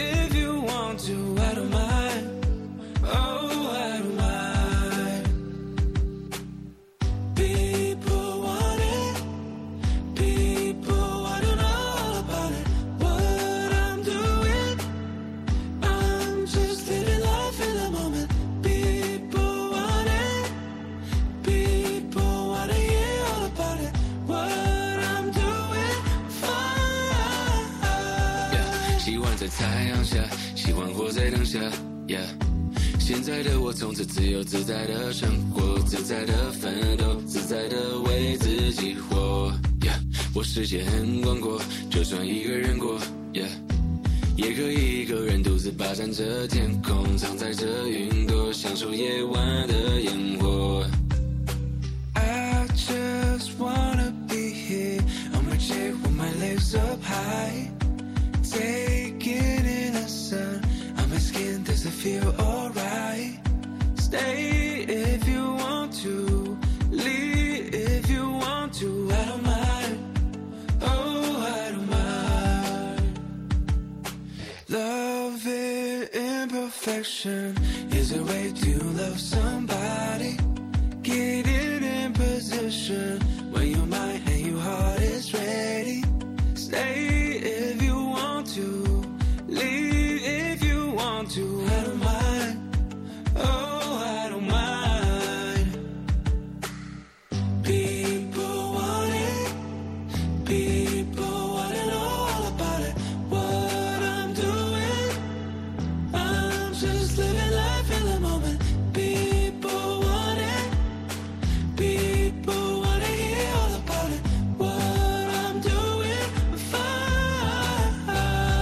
在太阳下，喜欢活在当下。现在的我从此自由自在的生活，自在的奋斗，自在的为自己活。我世界很广阔，就算一个人过，也可以一个人独自霸占着天空，藏在这云朵，享受夜晚的烟火。I just wanna be here on my chair with my legs up high, taking in the sun on my skin. Does it feel alright? Stay if you want to, leave if you want to. I don't mind, oh I don't mind. Love in imperfection is a way to love somebody. Get it in position when your mind and your heart is ready. Stay if you want to, leave if you want to. I don't mind, oh I don't mind. People want it, people wanna know all about it. What I'm doing, I'm just living life in the moment. People want it, people wanna hear all about it. What I'm doing, I'm fine.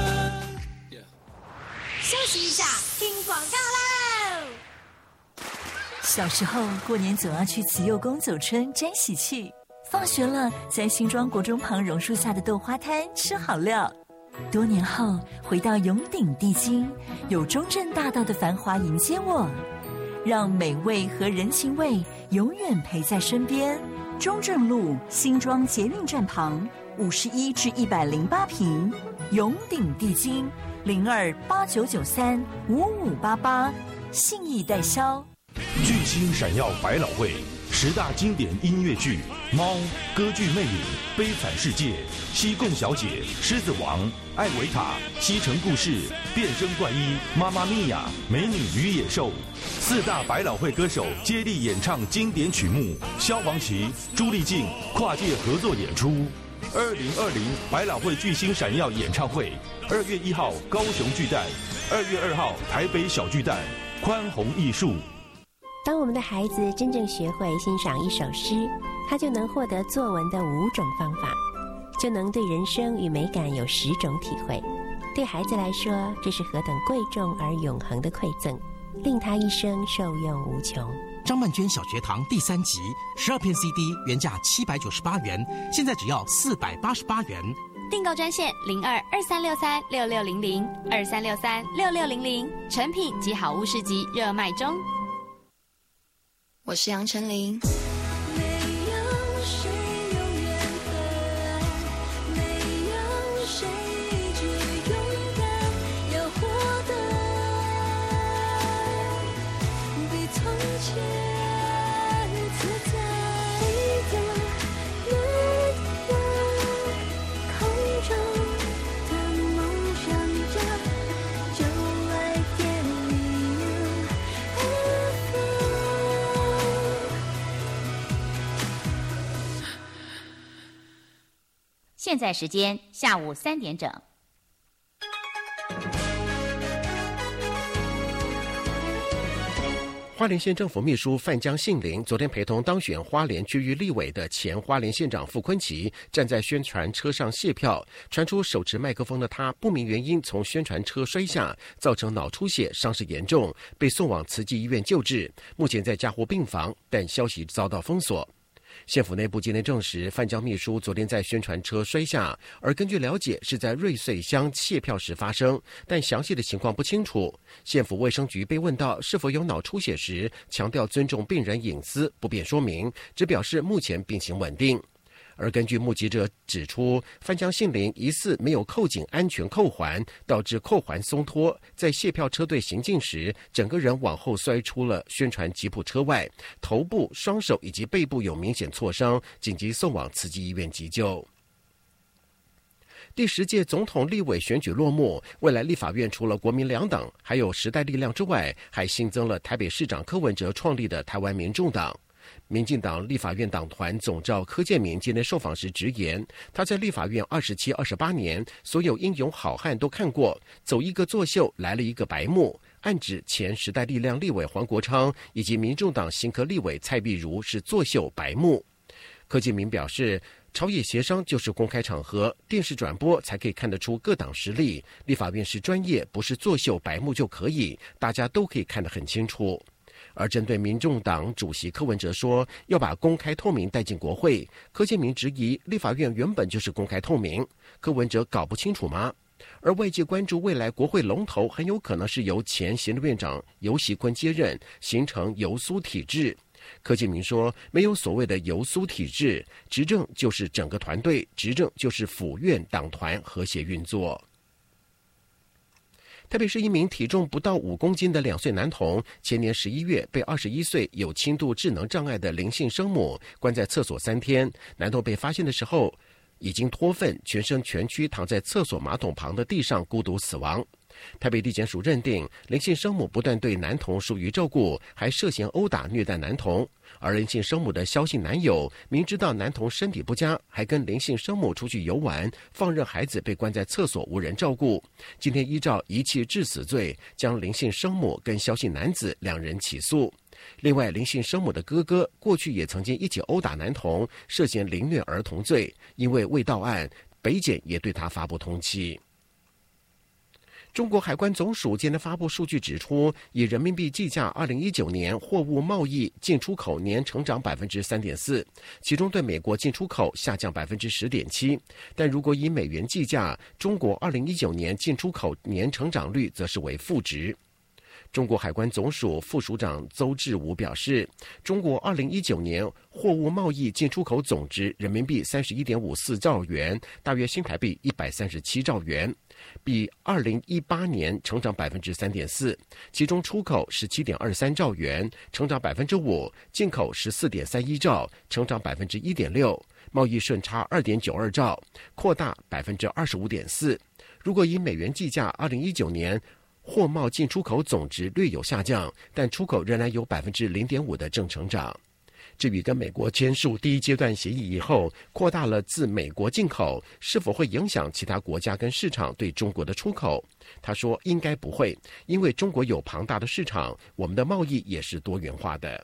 休息一下，听广告喽。小时候过年总要去慈幼宫走春沾喜气，放学了在新庄国中旁榕树下的豆花摊吃好料。多年后回到永鼎地精，有中正大道的繁华迎接我，让美味和人情味永远陪在身边。中正路新庄捷运站旁，51至108平，永鼎地精0289935588，信义代销。 巨星闪耀百老汇，10大经典音乐剧《猫》、歌剧《魅影》、《悲惨世界》、《西贡小姐》、《狮子王》、《艾维塔》、《西城故事》、《变身怪医》、《妈妈咪呀》、《美女与野兽》，4大百老汇歌手接力演唱经典曲目，萧煌奇、朱丽静跨界合作演出。2020百老汇巨星闪耀演唱会，2月1号高雄巨蛋，2月2号台北小巨蛋，宽宏艺术。 当我们的孩子真正学会欣赏一首诗，他就能获得作文的5种方法，就能对人生与美感有10种体会。对孩子来说，这是何等贵重而永恒的馈赠，令他一生受用无穷。 张曼娟小学堂第3集，12片 CD 原价798元，现在只要488元。 订购专线0223636600，23636600，成品及好物市集热卖中。我是杨丞琳。 现在时间下午3点整。 花莲县政府秘书范江信玲昨天陪同当选花莲区域立委的前花莲县长傅昆萁站在宣传车上谢票，传出手持麦克风的他不明原因从宣传车摔下，造成脑出血，伤势严重，被送往慈济医院救治，目前在加护病房，但消息遭到封锁。县府内部今天证实，范江秘书昨天在宣传车摔下，而根据了解是在瑞穗乡谢票时发生，但详细的情况不清楚。县府卫生局被问到是否有脑出血时，强调尊重病人隐私，不便说明，只表示目前病情稳定。而根据目击者指出，范江信玲疑似没有扣紧安全扣环，导致扣环松脱，在谢票车队行进时，整个人往后摔出了宣传吉普车外，头部、双手以及背部有明显挫伤，紧急送往慈济医院急救。第10届总统立委选举落幕，未来立法院除了国民两党还有时代力量之外，还新增了台北市长柯文哲创立的台湾民众党。 民进党立法院党团总召柯建铭今天受访时直言，他在立法院27、28年，所有英勇好汉都看过，走一个作秀，来了一个白目，暗指前时代力量立委黄国昌以及民众党新科立委蔡碧如是作秀白目。柯建铭表示，朝野协商就是公开场合，电视转播才可以看得出各党实力，立法院是专业，不是作秀白目就可以，大家都可以看得很清楚。而针对民众党主席柯文哲说要把公开透明带进国会，柯建铭质疑立法院原本就是公开透明，柯文哲搞不清楚吗？而外界关注未来国会龙头很有可能是由前行政院长游锡堃接任，形成游苏体制。柯建铭说，没有所谓的游苏体制，执政就是整个团队，执政就是府院党团和谐运作。台北市一名体重不到5公斤的2岁男童，前年11月被21岁有轻度智能障碍的林姓生母关在厕所3天。男童被发现的时候已经脱粪，全身全躯躺在厕所马桶旁的地上孤独死亡。台北地检署认定林姓生母不但对男童疏于照顾，还涉嫌殴打虐待男童。而林姓生母的萧姓男友明知道男童身体不佳，还跟林姓生母出去游玩，放任孩子被关在厕所无人照顾。今天依照遗弃致死罪，将林姓生母跟萧姓男子2人起诉。另外，林姓生母的哥哥过去也曾经一起殴打男童，涉嫌凌虐儿童罪，因为未到案，北检也对他发布通缉。中国海关总署今天发布数据指出，以人民币计价，2019年货物贸易进出口年成长3.4%，其中对美国进出口下降10.7%。但如果以美元计价，中国2019年进出口年成长率则是为负值。中国海关总署副署长邹志武表示，中国2019年货物贸易进出口总值人民币31.54兆元，大约新台币137兆元，比2018年成长3.4%，其中出口17.23兆元，成长5%，进口14.31兆，成长1.6%，贸易顺差2.92兆，扩大25.4%。如果以美元计价，2019年货贸进出口总值略有下降，但出口仍然有0.5%的正成长。至于跟美国签署第一阶段协议以后，扩大了自美国进口，是否会影响其他国家跟市场对中国的出口？他说应该不会，因为中国有庞大的市场，我们的贸易也是多元化的。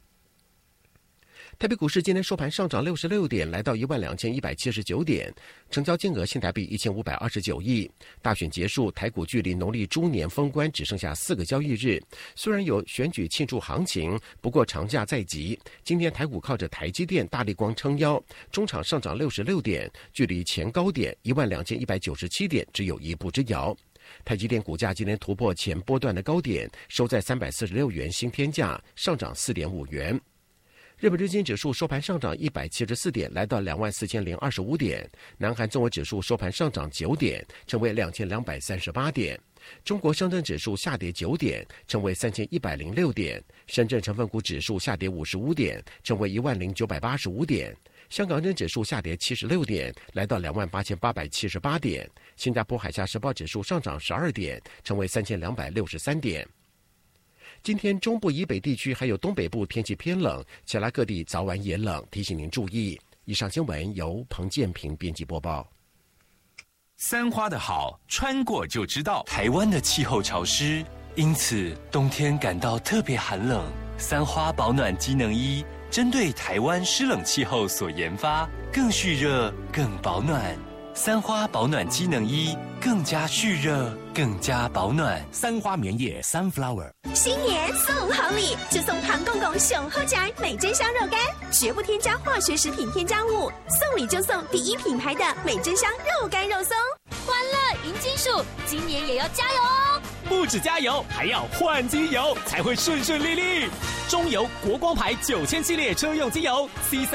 台北股市今天收盘上涨66点，来到12179点，成交金额新台币1529亿。大选结束，台股距离农历猪年封关只剩下4个交易日。虽然有选举庆祝行情，不过长假在即，今天台股靠着台积电、大立光撑腰，中场上涨66点，距离前高点12197点只有一步之遥。台积电股价今天突破前波段的高点，收在346元新天价，上涨4.5元。日本日经指数收盘上涨174点，来到24025点。南韩综合指数收盘上涨9点，成为2238点。中国上证指数下跌9点，成为3106点。深圳成分股指数下跌55点，成为10985点。香港证指数下跌76点，来到28878点。新加坡海峡时报指数上涨12点，成为3263点。今天中部以北地区还有东北部天气偏冷，其他各地早晚也冷，提醒您注意。以上新闻由彭建平编辑播报。 三花的好，穿过就知道。台湾的气候潮湿，因此冬天感到特别寒冷。三花保暖机能衣针对台湾湿冷气候所研发，更蓄热、更保暖。三花保暖机能衣更加蓄热，更加保暖。 三花棉叶 Sunflower。 新年送好礼，就送唐公公熊厚宅美珍香肉干，绝不添加化学食品添加物，送礼就送第一品牌的美珍香肉干肉松。 欢乐迎金属，今年也要加油哦！ 不止加油，还要换机油，才会顺顺利利。中油国光牌9000系列车用机油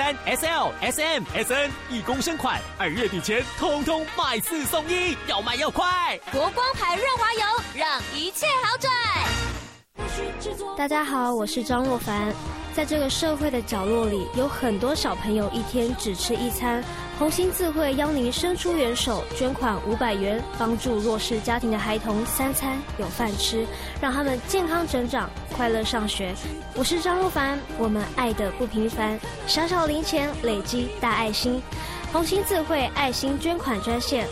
C3、SL、SM、SN 1公升款，2月底前通通买4送1，要买要快！ 国光牌润滑油，让一切好转。 大家好，我是张若凡。 在这个社会的角落里，有很多小朋友一天只吃一餐。红星自会邀您伸出援手，捐款500元，帮助弱势家庭的孩童3餐有饭吃，让他们健康成长，快乐上学。我是张若凡，我们爱的不平凡，小小零钱累积大爱心。红星自会爱心捐款专线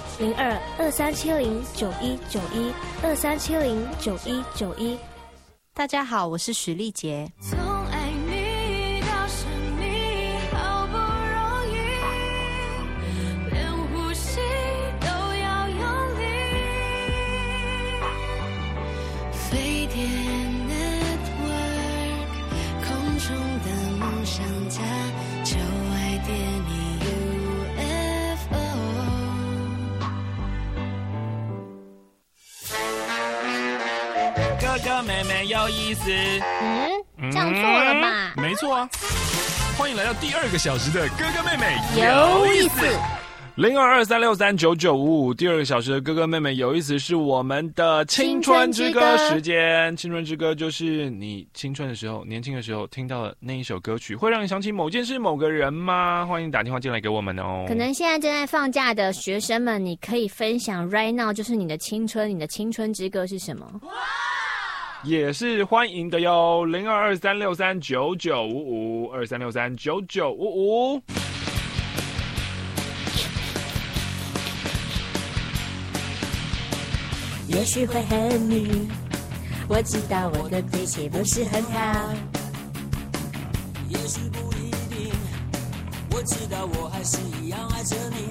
02-2370-9191，2370-9191。 大家好，我是许丽杰。 哥哥妹妹有意思， 这样做了吧？ 没错啊！欢迎来到第2个小时的哥哥妹妹有意思。 0223639955，第2个小时的哥哥妹妹有意思是我们的青春之歌时间。青春之歌就是你青春的时候、年轻的时候听到的那一首歌曲，会让你想起某件事、某个人吗？欢迎打电话进来给我们哦。 可能现在正在放假的学生们，你可以分享 right now， 就是你的青春，你的青春之歌是什么？ 也是欢迎的哟，0223639955，23639955。 也许会很腻，我知道我的脾气不是很好。 也许不一定，我知道我还是一样爱着你。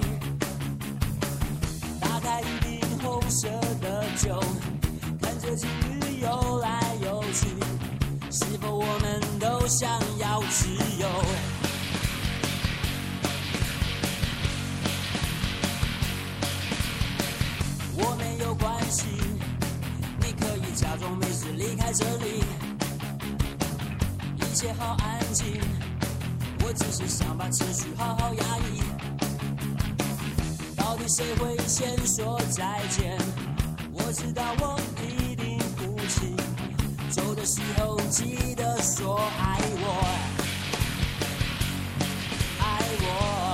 打开一瓶红色的酒，看着情侣游来游去，是否我们都想要自由？我没有关系，你可以假装没事离开这里，一切好安静，我只是想把情绪好好压抑。到底谁会先说再见？我知道我一定哭泣，走的时候记得说爱我，爱我，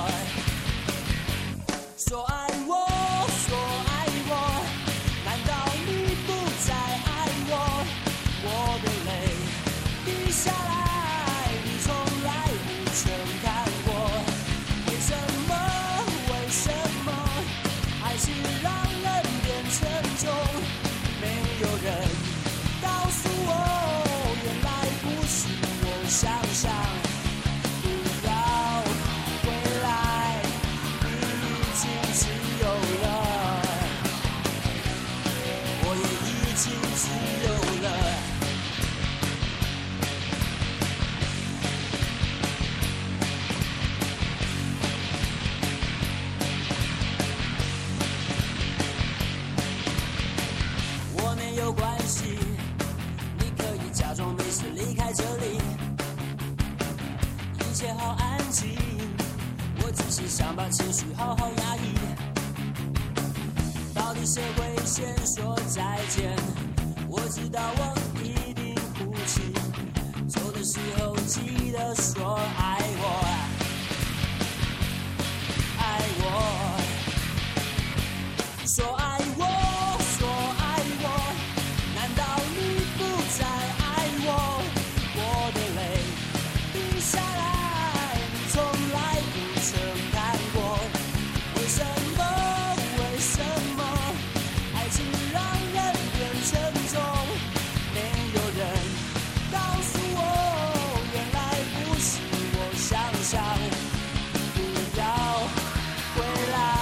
说爱我，说爱我，难道你不再爱我？我的泪滴下来，你从来不曾看过，为什么？为什么？爱情让人变沉重，没有人告诉我，原来不是我想象。不要回来，你已经自由了，我也已经自由了。我没有关系，你可以假装没事离开这里，一切好安静，我只是想把情绪好好压抑。到底谁会先说再见？我知道我一定哭泣，走的时候记得说爱我，爱我，说爱我，说爱我，难道你不再爱我？我的泪滴下来，你从来不曾看过，为什么？为什么？爱情让人变沉重，没有人告诉我，原来不是我想象。不要回来。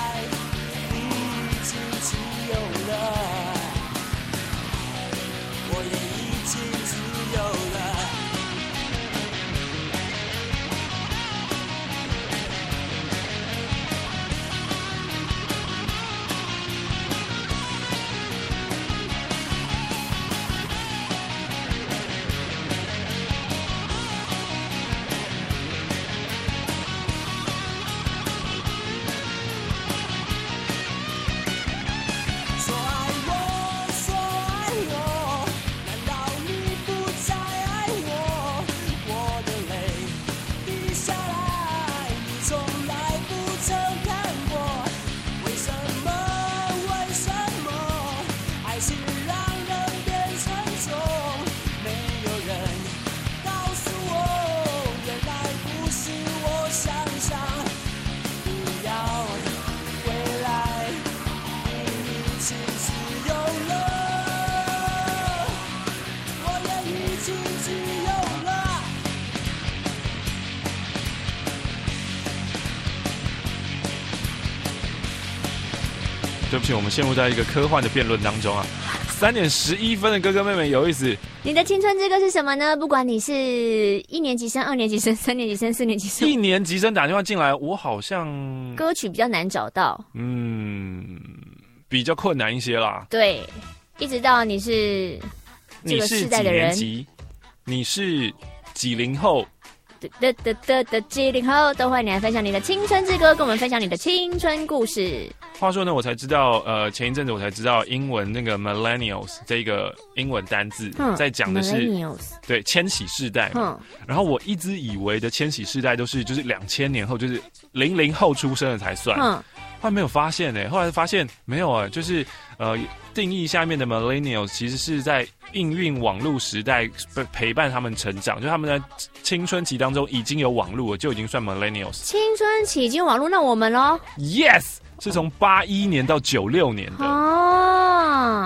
对不起，我们陷入在一个科幻的辩论当中啊。3点11分的哥哥妹妹有意思。 你的青春之歌是什么呢？不管你是1年级生、2年级生、3年级生、4年级生。 1年级生打电话进来，我好像歌曲比较难找到， 比较困难一些啦。 对，一直到你是这个世代的人， 你是几零后？ 的70后都欢迎你来分享你的青春之歌，跟我们分享你的青春故事。 话说呢，我才知道，前一阵子我才知道英文那个 millennials 这个英文单字，在讲的是对千禧世代嘛。然后我一直以为的千禧世代都是就是2000年后，就是00后出生的才算。后来没有发现后来发现没有就是定义下面的 millennials 其实是在应运网络时代陪伴他们成长，就他们在青春期当中已经有网络了，就已经算 millennials。 青春期已经有网络，那我们咯 ？Yes， 是从81年到96年的。 哦。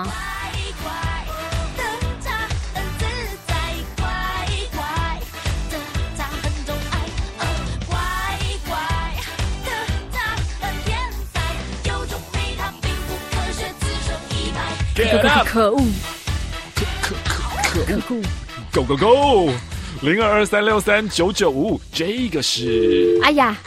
可恶 ！Go go go！0223639955，这个是。 哎呀！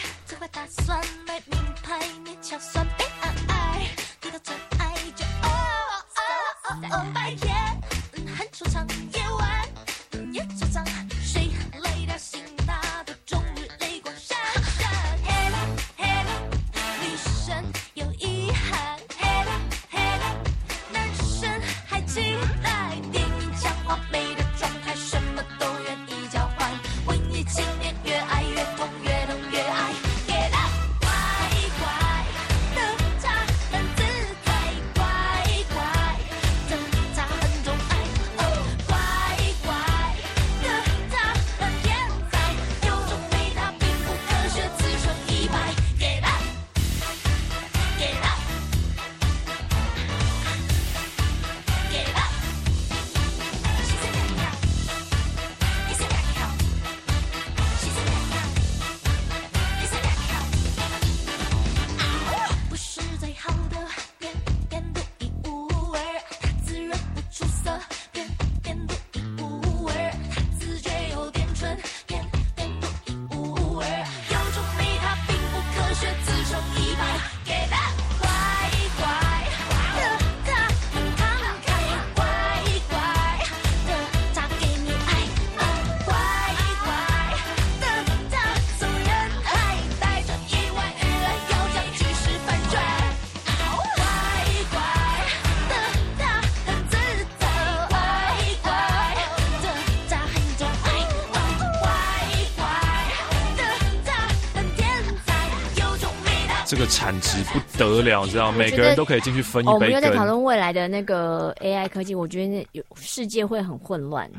这个产值不得了，知道每个人都可以进去分一杯羹。 我们又在讨论未来的那个 AI 科技，我觉得世界会很混乱。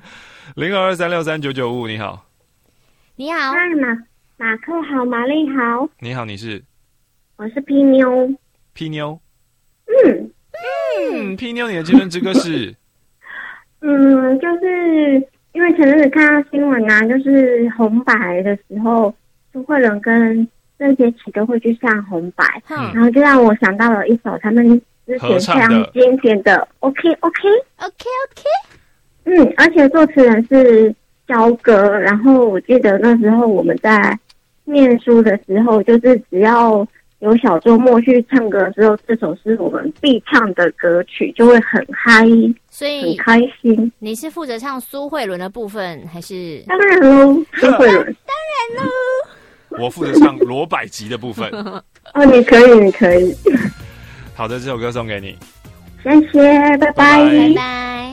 0223639955，你好。 你好， 马克好，玛丽好。 你好，你是？ 我是皮妞。 皮妞。皮妞，你的青春之歌是？ 就是因为前阵子看到新闻啊，就是红白的时候，苏慧伦跟郑洁琪都会去上红白，然后就让我想到了一首他们之前非常经典的 OK， 而且作词人是焦哥，然后我记得那时候我们在念书的时候，就是只要有小周末去唱歌的时候，这首是我们必唱的歌曲，就会很嗨， 所以很开心。 你是负责唱苏慧伦的部分，还是？ 当然喽，苏慧伦。 当然喽。 我负责唱罗百吉的部分。 哦，你可以。 好的，这首歌送给你。 谢谢，拜拜。 拜拜。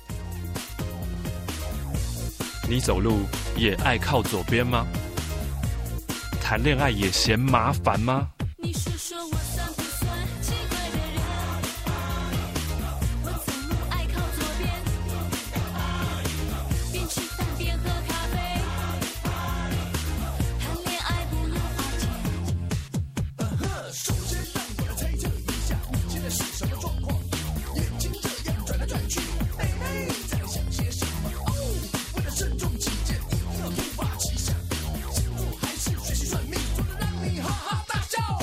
你走路也爱靠左边吗？谈恋爱也嫌麻烦吗？你是说我算不算奇怪的人？我走路爱靠左边，边吃饭边喝咖啡。谈恋爱不用花钱。首先让我来猜测一下，你现在是什么状况？眼睛这样转来转去，妹妹在想些什么？哦，为了慎重起见，一定要突发奇想。幸福还是学习算命，做得让你哈哈大笑。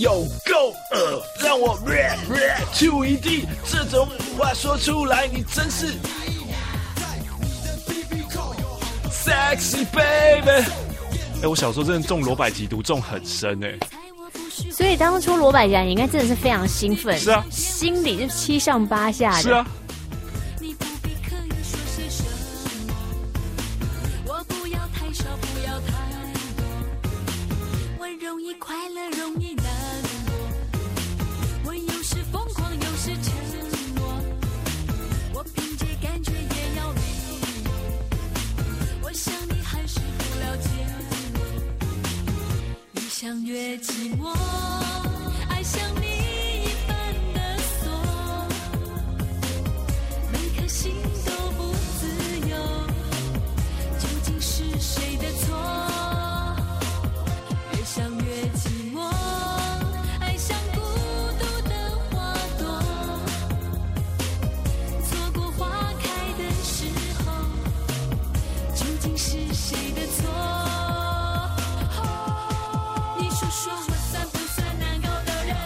有够让我吐一地，这种话说出来你真是 sexy baby。我小时候真的中罗百吉毒中很深所以当初罗百吉应该真的是非常兴奋， 是啊， 心里就七上八下的， 是啊。 像越寂寞，爱像你一般的锁，每颗心都不自由，究竟是谁的错？越想越寂寞，爱像孤独的花朵，错过花开的时候，究竟是谁的错？说我算不算难搞的人？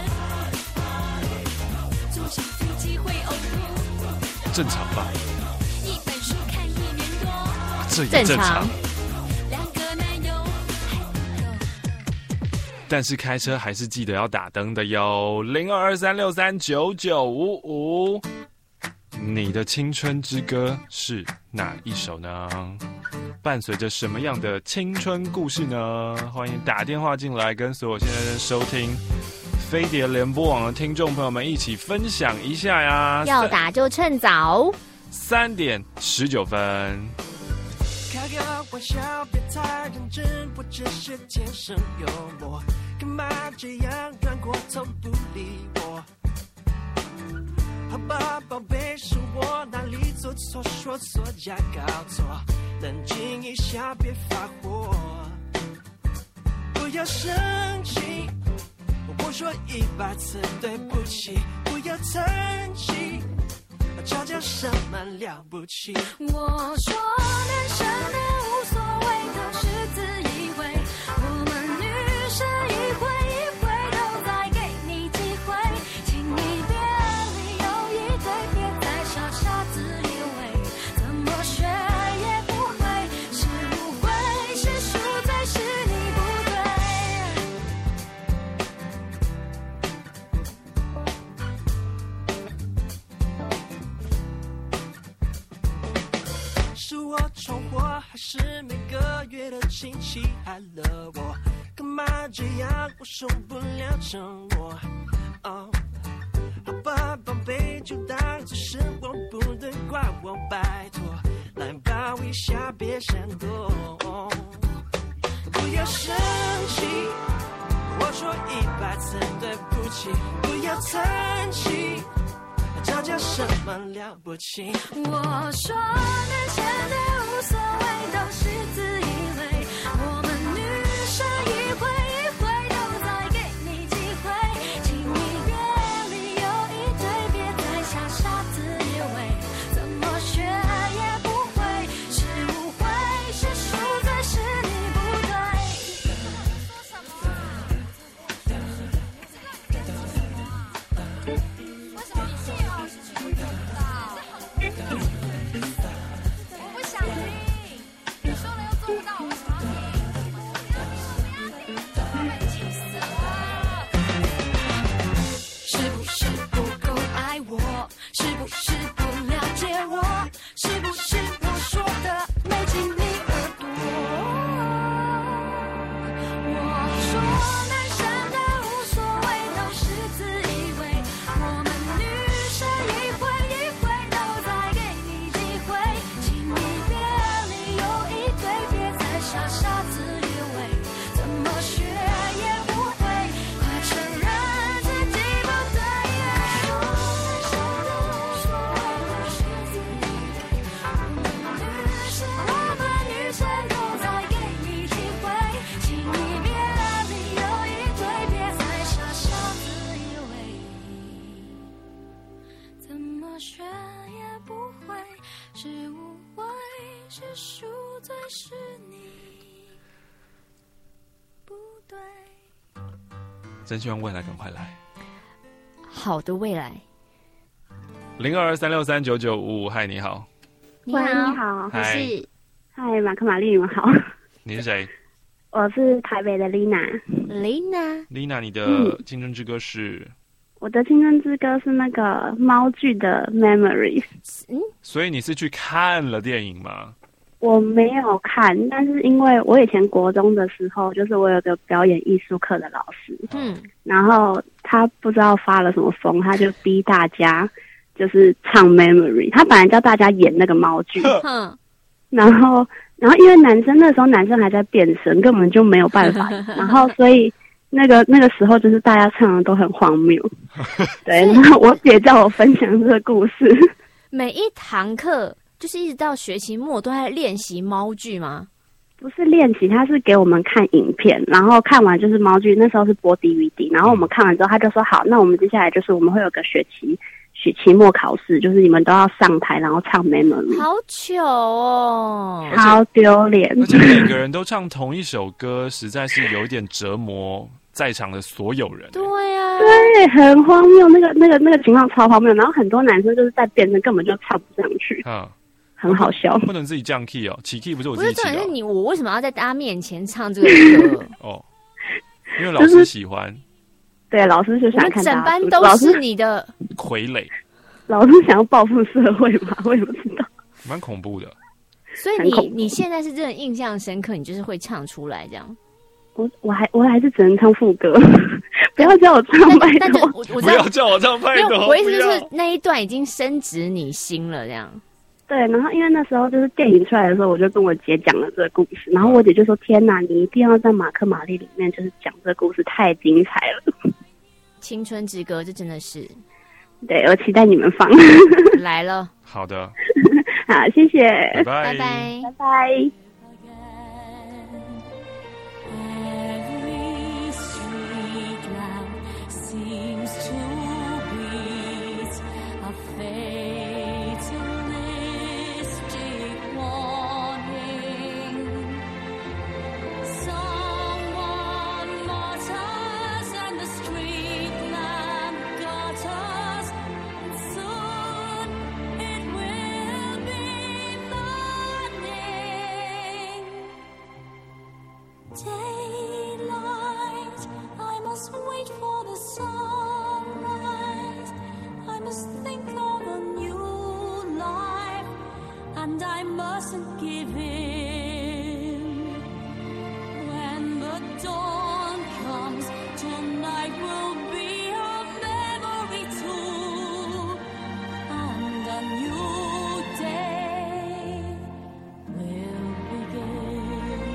总想飞机会呕吐， 正常吧？ 一本书看1年多， 这也正常。 2个男友还不够， 但是开车还是记得要打灯的哟。0223639955，你的青春之歌是哪一首呢？伴随着什么样的青春故事呢？欢迎打电话进来，跟所有现在收听飞碟联播网的听众朋友们一起分享一下呀！ 要打就趁早 ，3:19。 开个玩笑，别太认真，我只是天生幽默，干嘛这样转过头不理我？好吧，宝贝，是我哪里做错，说错加搞错，冷静一下，别发火，不要生气，我说100次对不起，不要叹气，吵架什么了不起？ 我说男生的无所谓都是自以为，我们女生一回一回都在给你机会，请你别理由一堆，别再傻傻自以为，怎么学也不会，是误会是输才是你不对。 是我闯祸，还是每个月的亲戚害了我？干嘛这样，我受不了沉默。好吧，宝贝，就当作是我不对，怪我，拜托，来抱一下，别闪躲。不要生气，我说100次对不起，不要叹气，吵架什么了不起？ 我说男生的无所谓都是自以为，我们女生一回一回都在给你机会，请你别理由一堆，别再傻傻自以为，怎么学也不会，是误会是输才是你不对。为什么你气我？是去不知道。我不想听，你说了又做不到，我为什么要听？气死了！是不是不够爱我？是不是不了解我？是不是我说的没进你耳朵？我说男生的无所谓都是自以为，我们女生一回一回都在给你机会，请你别理由一堆，别再傻傻自以为，怎么学也不会，快承认自己不对。说男生的无所谓都是自以为，我们女生都在给你机会，请你别理由一堆，别再傻傻自以为，怎么学也不会，是误会是输最是你不对。 真希望未来赶快来。 好的未来。 0223639955，嗨，你好。 喂，你好， 嗨， 嗨，马克玛丽，你们好。 你是谁？ 我是台北的 Lina。Lina， 你的青春之歌是？ 我的青春之歌是那个猫剧的 Memories。 所以你是去看了电影吗？ 我没有看，但是因为我以前国中的时候，就是我有个表演艺术课的老师，然后他不知道发了什么疯，他就逼大家就是唱 Memory， 他本来叫大家演那个猫剧，然后因为那时候男生还在变声，根本就没有办法，然后所以那个时候就是大家唱的都很荒谬，对，然后我姐叫我分享这个故事。 每一堂课就是一直到学期末都在练习猫剧吗？ 不是练习，他是给我们看影片，然后看完就是猫剧，那时候是播 DVD， 然后我们看完之后，他就说好，那我们接下来就是我们会有个学期末考试，就是你们都要上台，然后唱 Memory。 好糗哦， 超丢脸！ 而且每个人都唱同一首歌，实在是有点折磨在场的所有人。 对啊， 对，很荒谬，那个情况超荒谬。然后很多男生就是在变声，根本就唱不上去，很好笑。 不能自己降 key 哦，起 key 不是我自己起的。 不是，我为什么要在大家面前唱这个歌？ 哦，因为老师喜欢。 对，老师就想看大家。 整班都是你的傀儡。 老师想要报复社会吗？我也不知道。 蛮恐怖的。 所以你现在是真的印象深刻，你就是会唱出来这样。 我还是只能唱副歌，不要叫我唱拜托。 我不要叫我唱拜托。 我意思就是那一段已经深植你心了，这样。 对，然后因为那时候就是电影出来的时候，我就跟我姐讲了这个故事，然后我姐就说：“天哪，你一定要在马克玛丽里面就是讲这个故事，太精彩了。” 青春之歌，这真的是。 对，我期待你们放。 来了。 好的。 好，谢谢。 拜拜。 拜拜。 拜拜。 And I mustn't give in. When the dawn comes, tonight will be a memory too. And a new day will begin.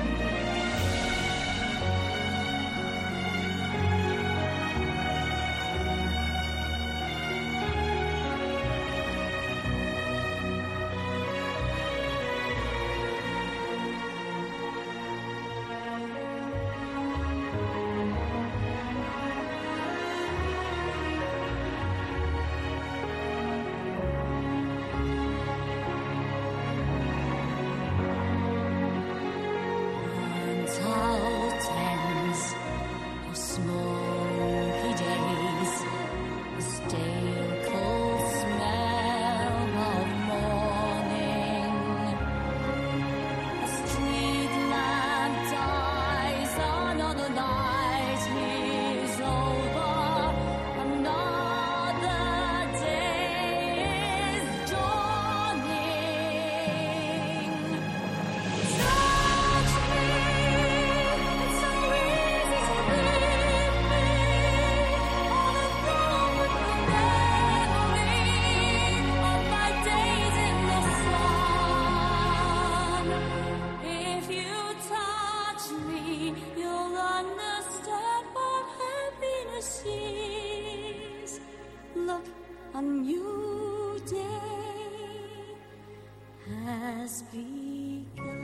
A new day has begun.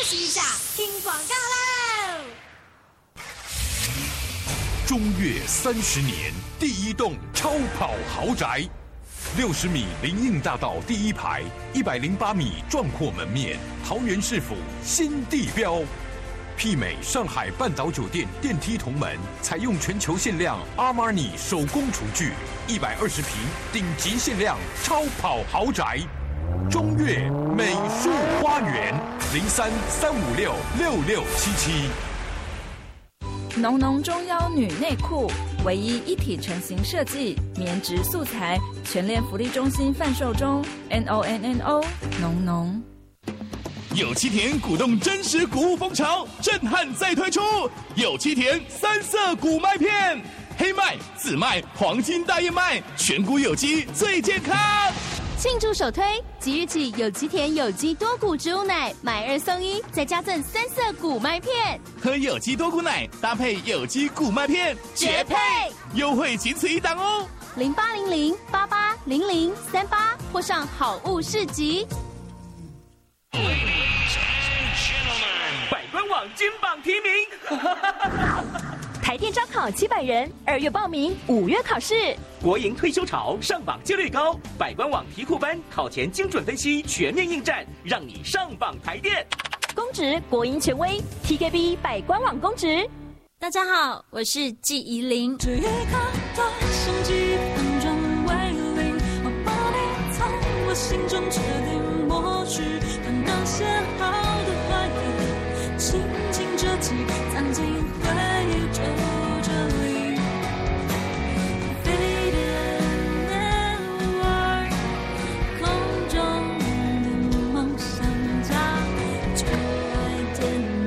息一下，听广告喽。 中越30年第一栋超跑豪宅，60米林荫大道第一排，108米壮阔门面，桃园市府新地标，媲美上海半岛酒店电梯同门，采用全球限量阿玛尼手工厨具，120平顶级限量超跑豪宅，中越美术花园，03-356-6677。 浓浓中腰女内裤，唯一一体成型设计，棉质素材，全联福利中心贩售中。NONNO 浓浓。 有机田鼓动真实谷物风潮，震撼再推出有机田3色谷麦片，黑麦、紫麦、黄金大燕麦，全谷有机最健康。 庆祝首推，即日起有机田有机多谷植物奶买2送1，再加赠3色谷麦片。 喝有机多谷奶搭配有机谷麦片， 绝配！ 优惠仅此一档哦 ！0800880038或上好物市集。 百官网金榜题名。 台电招考700人，2月报名，5月考试。 国营退休潮，上榜几率高，百官网题库班考前精准分析，全面应战，让你上榜台电。 公职国营权威 ，TKB 百官网公职。 大家好，我是纪怡玲。 这一刻多像几分钟为零，我把你从我心中彻底抹去，但那些好的怀疑，轻轻折起，藏进回忆就这里。Faded never， 空中的梦想家，最爱的你。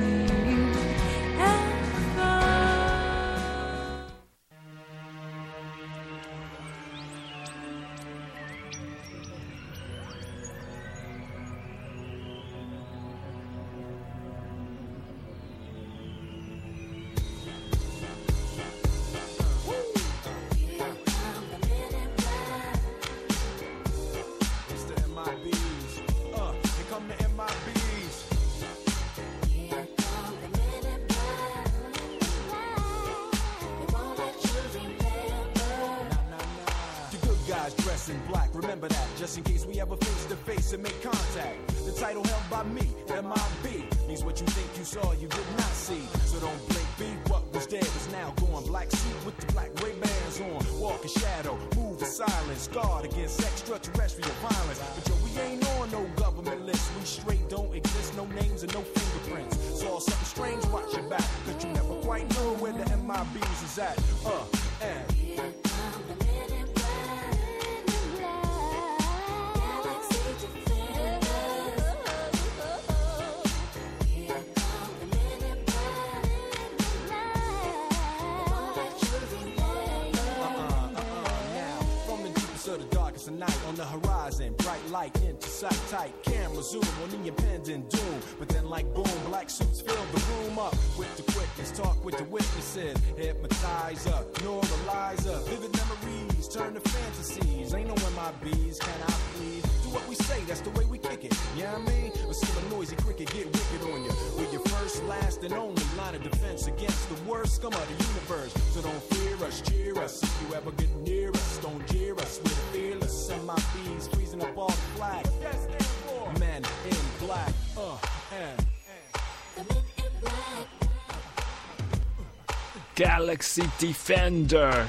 In black, remember that, just in case we ever face to face and make contact. The title held by me, MIB, means what you think you saw, you did not see. So don't blink, be what was dead is now gone. Black suit with the black Ray-Bans on, walk in shadow, move in silence, guard against extraterrestrial violence. But yo, we ain't on no government list, we straight don't exist, no names and no fingerprints. Saw something strange, watch your back, cause you never quite know where the MIBs is at. And night on the horizon, bright light into sight tight. Camera zoom on the impending doom. But then like boom, black suits fill the room up with the quickness. Talk with the witnesses, hypnotizer, neuralizer. Vivid memories turn to fantasies. Ain't no MIBs, can I please? Do what we say, that's the way we kick it. You know what I mean? Or still a noisy cricket get wicked on you. We're your first, last, and only line of defense against the worst scum of the universe. So don't fear us, cheer us. If you ever get near us, don't jeer us. We're fearless. MIBs freezing up all the flag. Men in black. And the men in black. Galaxy Defender。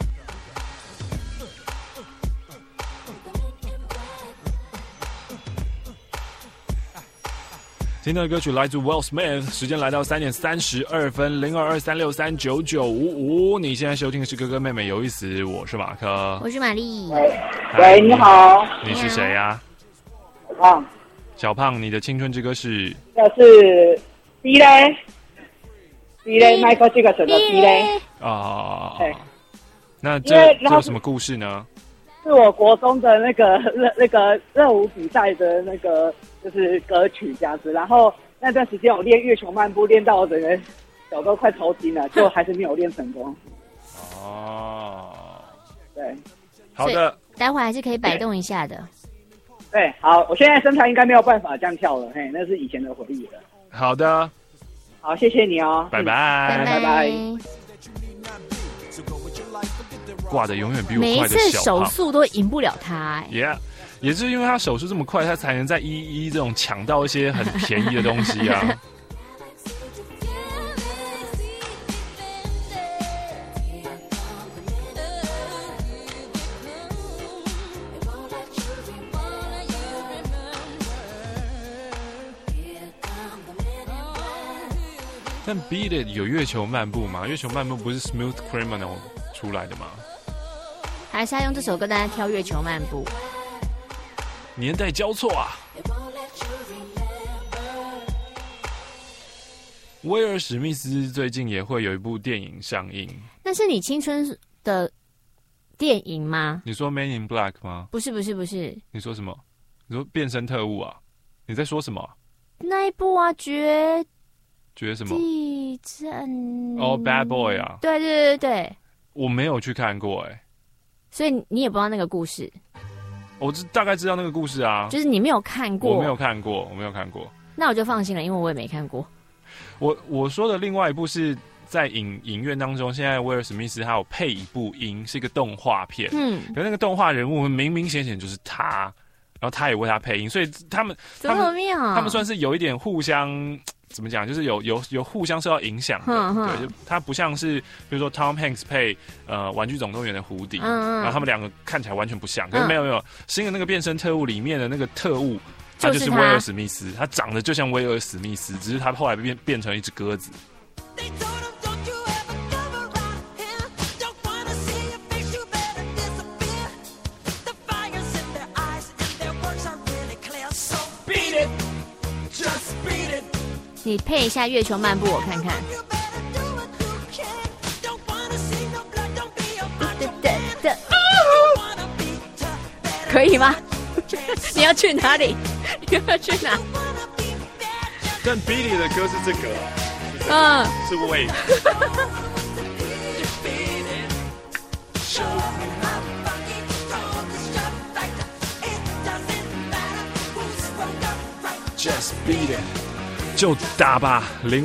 听到的歌曲来自 Will Smith， 时间来到3点32分，0223639955。你现在收听的是哥哥妹妹有意思，我是马克， 我是玛丽。 喂，你好， 你是谁呀？ 小胖。 小胖，你的青春之歌是？ 这是 B 嘞 ，B 嘞 ，Michael Jackson 的 B 嘞。 哦，那这有什么故事呢？ 是我国中的那个热舞比赛的那个就是歌曲这样子，然后那段时间我练月球漫步，练到我整个脚都快抽筋了，就还是没有练成功。 哦， 对， 好的， 待会还是可以摆动一下的。 对，好，我现在身材应该没有办法这样跳了，嘿，那是以前的回忆了。 好的， 好，谢谢你哦， 拜拜， 拜拜。 挂的永远比我每一快的小次手胖速都赢不了他、欸。 ，Yeah， 也是因为他手速这么快，他才能在一这种抢到一些很便宜的东西啊。但 Beat It 有月球漫步吗？月球漫步不是 Smooth Criminal 出来的吗？ 还是要用这首歌大家挑月球漫步？ 年代交错啊！威尔史密斯最近也会有一部电影上映。 那是你青春的电影吗？ 你说 Man in Black 吗？ 不是。 你说什么？你说变身特务啊？你在说什么？ 那一部啊，绝什么？ 地震哦、Bad Boy 啊？ 对， 我没有去看过哎、 所以你也不知道那个故事。 我大概知道那个故事啊， 就是你没有看过。 我没有看过。 那我就放心了，因为我也没看过。 我说的另外一部是在影院当中，现在威尔史密斯他有配一部音，是一个动画片。可是那个动画人物明明显就是他，然后他也为他配音，所以他们怎么妙啊？ 他们算是有一点互相。怎么讲？就是有互相受到影响的，对，就它不像是比如说 Tom Hanks 配玩具总动员的胡迪，然后他们两个看起来完全不像。可是没有新的那个变身特务里面的那个特务，他就是威尔史密斯，他长得就像威尔史密斯，只是他后来变成一只鸽子。 你配一下月球漫步我看看。可以吗？你要去哪里？你要去哪？ 但 Billy 的歌是这个，是 Wave。Just beat it， 就打吧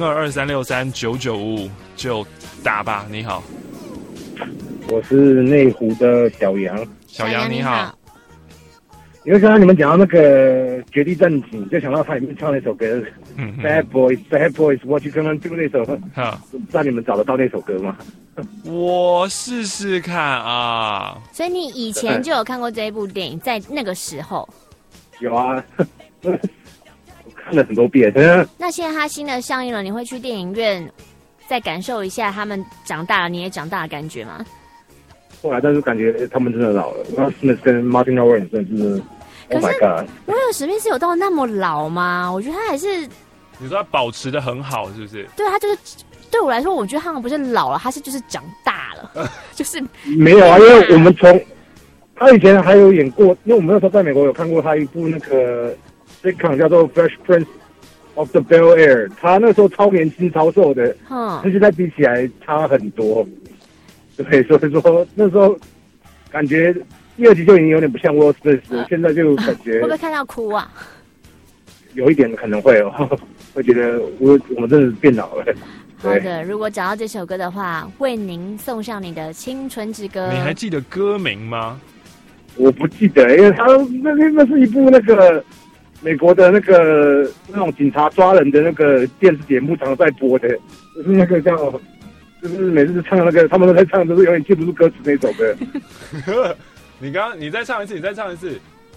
，0223639955，就打吧。你好， 我是内湖的小杨。 小杨你好。 因为刚刚你们讲到那个《绝地战警》，就想到他里面唱那首歌，Bad Boys，Bad Boys，What You Gonna Do 那首，不知道你们找得到那首歌吗？ 我试试看啊。 所以你以前就有看过这一部电影，在那个时候？ 有啊，我看了很多遍。 那现在它新的上映了，你会去电影院再感受一下他们长大了，你也长大的感觉吗？ 后来，但是感觉他们真的老了。那 Smith 跟 Martin Lawrence 真的是 ，Oh my God！ 威尔史密斯有到那么老吗？我觉得他还是， 你说他保持的很好，是不是？ 对，他就是对我来说，我觉得他们不是老了，他是就是长大了，就是没有啊，因为我们从他以前还有演过，因为我们那时候在美国有看过他一部那个 sitcom 叫做《Fresh Prince of the Bel Air》，他那时候超年轻、超瘦的，跟现在比起来差很多。对，所以说那时候感觉第二集就已经有点不像 Will Smith，现在就感觉会不会看到哭啊？ 有一点可能会会觉得我们真的变老了。 好的，如果找到这首歌的话，为您送上你的青春之歌。 你还记得歌名吗？ 我不记得，因为他那是一部那个美国的那种警察抓人的那个电视节目，常常在播的，就是那个叫。就是每次唱那个，他们都在唱，就是有点记不住歌词那首歌。 你再唱一次，你再唱一次。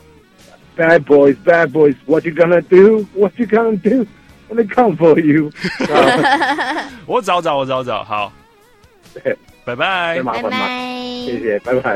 Bad boys, bad boys, what you gonna do? What you gonna do when they come for you? 我找，好。拜拜， 拜拜，谢谢，拜拜。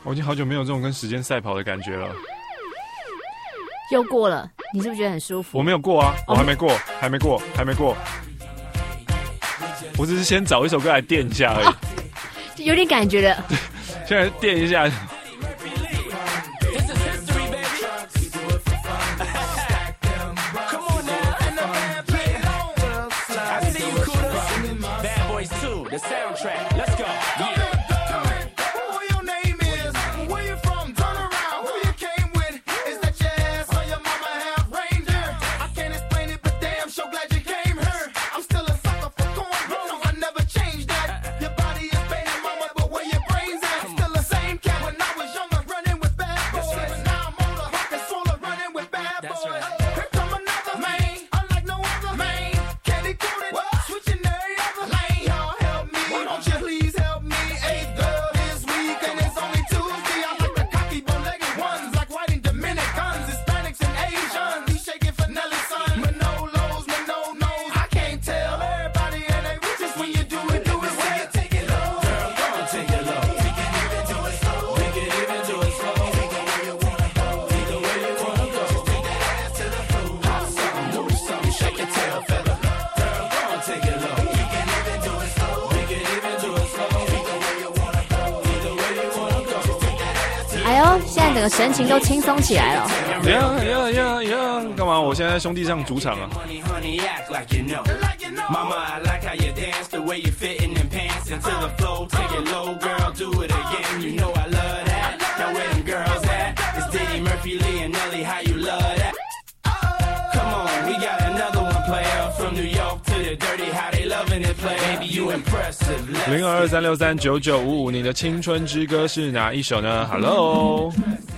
我已经好久没有这种跟时间赛跑的感觉了。 又过了，你是不是觉得很舒服？ 我没有过啊，我还没过，还没过。我只是先找一首歌来垫一下而已， 有点感觉了。 现在垫一下。 The soundtrack, let's go. Yeah. Who your name is? Where you from? Turn around. Who you came with? Is that your ass or your mama half reindeer? I can't explain it, but damn, so glad you came here. I'm still a sucker for corn, no, I never changed that. Your body is baby mama, but where your brains at? Still the same cat when I was younger, running with bad boys. But now I'm older, rockin' solar, running with bad boys. Here come another man, unlike no other man. Candy coated, switching every other lane. Y'all help me, won't you please help me? Hey girl, this week and it's only Tuesday. I like the cocky bow-legged ones, like white and Dominicans, Hispanics and Asians. He shaking for Nelly's son, Manolos, no-nos. I can't tell everybody and they riches when you do it well. Take it low, girl, go and take it low. We can even do it slow, we can even do it slow. Take it where you wanna go, either way you wanna go. Take that ass to the floor, pop something, move something, shake your tail feather. Girl, go and take it low. We can even do it slow, we can even do it slow. Either way you wanna go, either way you wanna go. Take that ass to the floor. 哎呦，现在整个神情都轻松起来了。 呀，干嘛？我现在在兄弟上主场啊。 Honey, act like you know. Mama, I like how you dance, the way you fit in them pants into the flow. Take it low, girl, do it again. You know I love that. Now where them girls at? It's Diddy, Murphy, Lee, and Nelly. How you love that? Come on, we got another one player from New York to the dirty. How they loving it, play? Baby, you impressive. 0223639955，你的青春之歌是哪一首呢 ？Hello，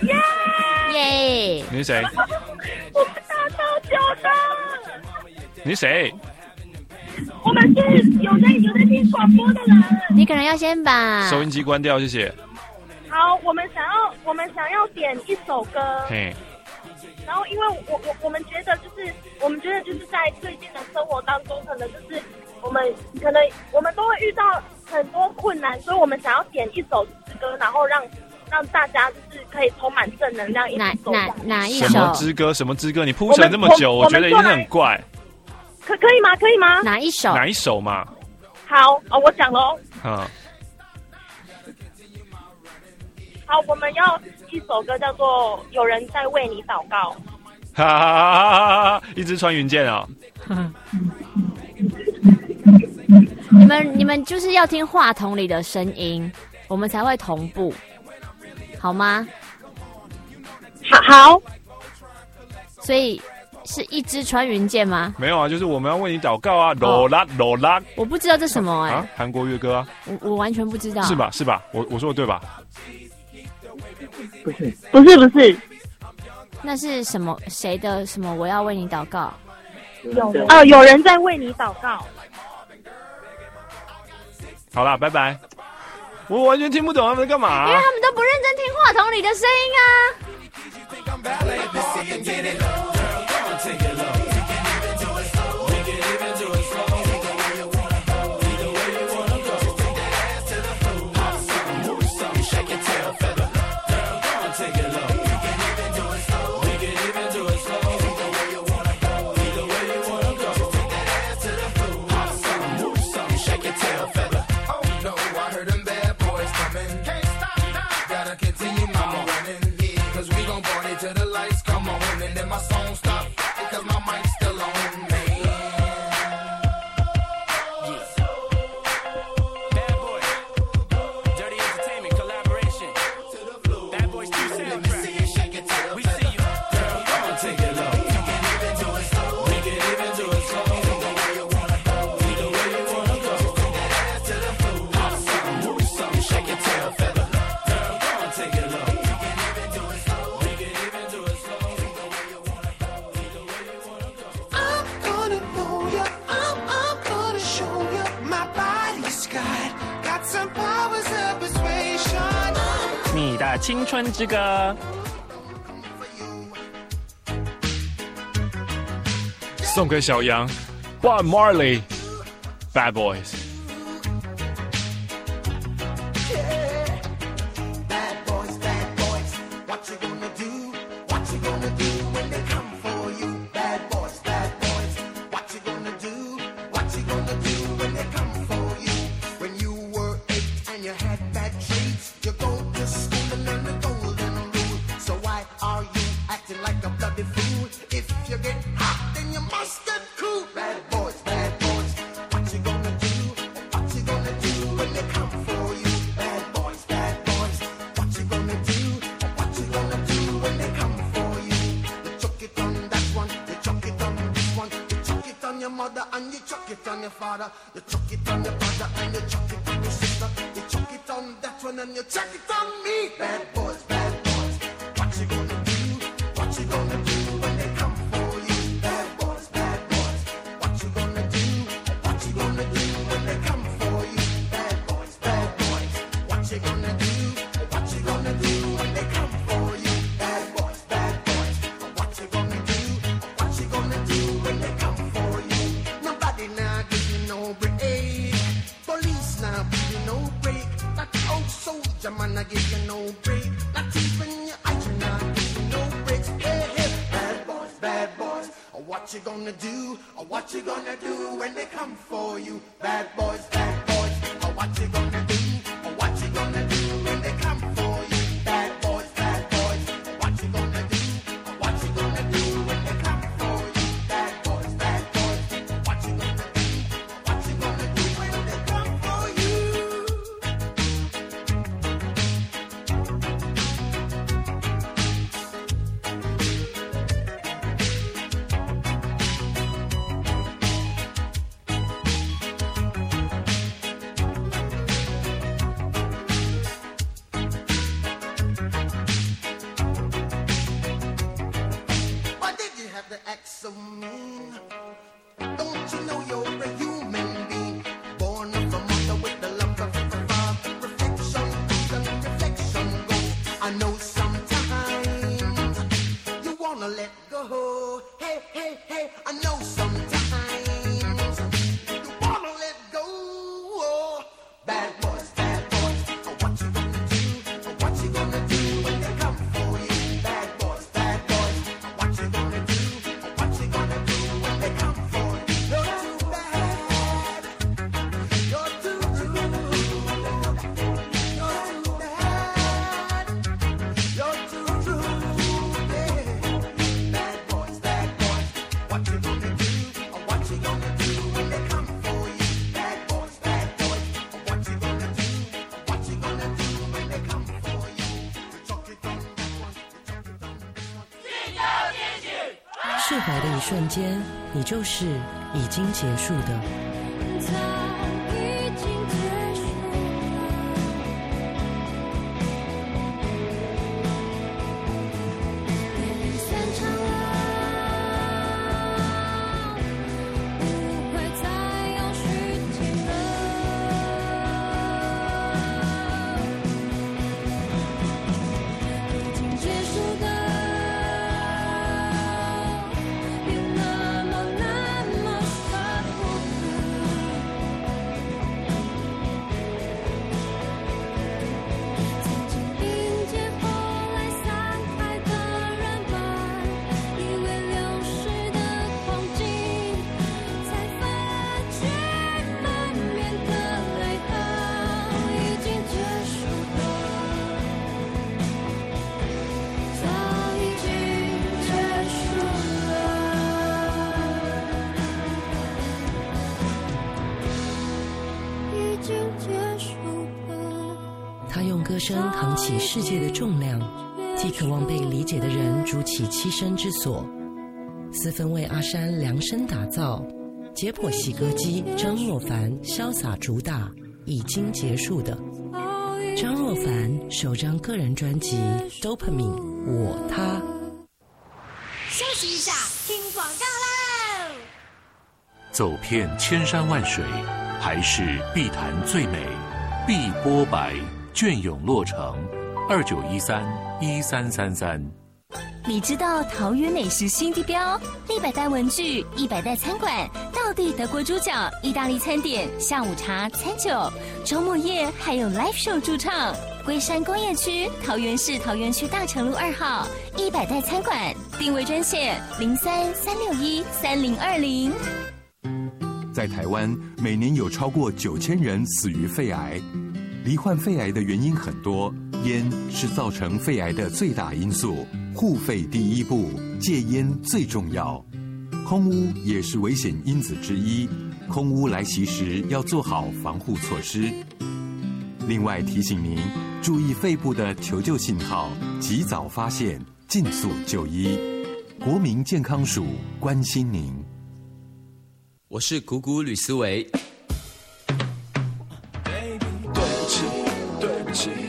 耶！ 你是谁？ 我们大到9的。 你是谁？ 我们是有在听广播的人。 你可能要先把收音机关掉，谢谢。 好，我们想要点一首歌。 嘿。 然后，因为我们觉得就是在最近的生活当中，可能就是我们都会遇到很多困难，所以我们想要点一首诗歌，然后让大家就是可以充满正能量。 哪一首？ 什么之歌？什么之歌？你铺陈这么久，我觉得一定很怪。 可以吗？可以吗？ 哪一首？ 哪一首嘛？ 好，我讲喽。 嗯。 好，我们要一首歌叫做《有人在为你祷告》。 哈哈哈！一直穿云箭啊！ 你们就是要听话筒里的声音，我们才会同步，好吗？ 好。 所以是一支穿云箭吗？ 没有啊，就是我们要为你祷告啊！罗拉罗拉。 我不知道这什么哎。 韩国乐歌啊。 我完全不知道。 是吧？我说的对吧？ 不是。 那是什么？谁的什么？我要为你祷告。 有人在为你祷告。 好啦，拜拜。我完全听不懂他们在干嘛， 因为他们都不认真听话筒里的声音啊。 你的青春之歌， 送给小杨 ，Bob Marley， Bad Boys。 Bad boys, brother. You chuck it on your brother and you chuck it on your sister. You chuck it on that one and you chuck it on me. Bad boys, what you gonna do? What you gonna do when they come for you? Bad boys, what you gonna do? What you gonna do when they come for you? Bad boys, what you gonna do? What you gonna do when they come for you? Bad boys, what you gonna do? What you gonna do when they come for you? Nobody now give you no break. Police now give you no break. That old soldier man I give you no break. Not even your eyes now give you no breaks. Hey, hey, bad boys, what you gonna do? What you gonna do when they come for you? Bad boys, what you gonna do? What you gonna do when they come for you? Bad boys, what you gonna do? What you gonna do when they come for you? Bad boys, what you gonna do? What you gonna do when they come for you? Why did you have to act so mean? Don't you know you're a human being? Born of a mother with the love of a father. Reflection comes and reflection goes. I know sometimes you wanna let go. Hey, I know sometimes you wanna let go. Bad boys, what you gonna do? What you gonna do when they come for you? Bad boys, what you gonna do? What you gonna do when they come for you? You're too bad. You're too rude. You're too bad. You're too rude. Yeah. Bad boys, what you gonna do? What you gonna do when they come for you? Bad boys, what you gonna do? What you gonna do when they come for you? You chuck it on that one, you chuck it on this one. 释怀的一瞬间，你就是已经结束的。 早已经结束电影散场了，不会再有续集了。已经结束的，别那么舍不得。曾经并肩后来散开的人们，以为流逝的光景才泛起满面的泪痕，已经结束的，早已经结束了，已经结束了。 他用歌声扛起世界的重量，替渴望被理解的人筑起栖身之所。四分卫阿山量身打造，解剖系歌姬张若凡潇洒主打已经结束的。张若凡首张个人专辑《Dopamine》我他。 休息一下，听广告喽。 走遍千山万水，还是碧潭最美。碧波白，隽永落成，29131333。 你知道桃园美食新地标100代文具、100代餐馆、道地德国猪脚、意大利餐点、下午茶、餐酒，周末夜还有 live show 驻唱。龟山工业区桃园市桃园区大成路2号100代餐馆，定位专线03-361-3020。 在台湾，每年有超过9000人死于肺癌。罹患肺癌的原因很多，烟是造成肺癌的最大因素。护肺第一步，戒烟最重要。空污也是危险因子之一，空污来袭时要做好防护措施。另外提醒您，注意肺部的求救信号，及早发现，尽速就医。国民健康署关心您。 我是谷谷吕思维。 起，对不起。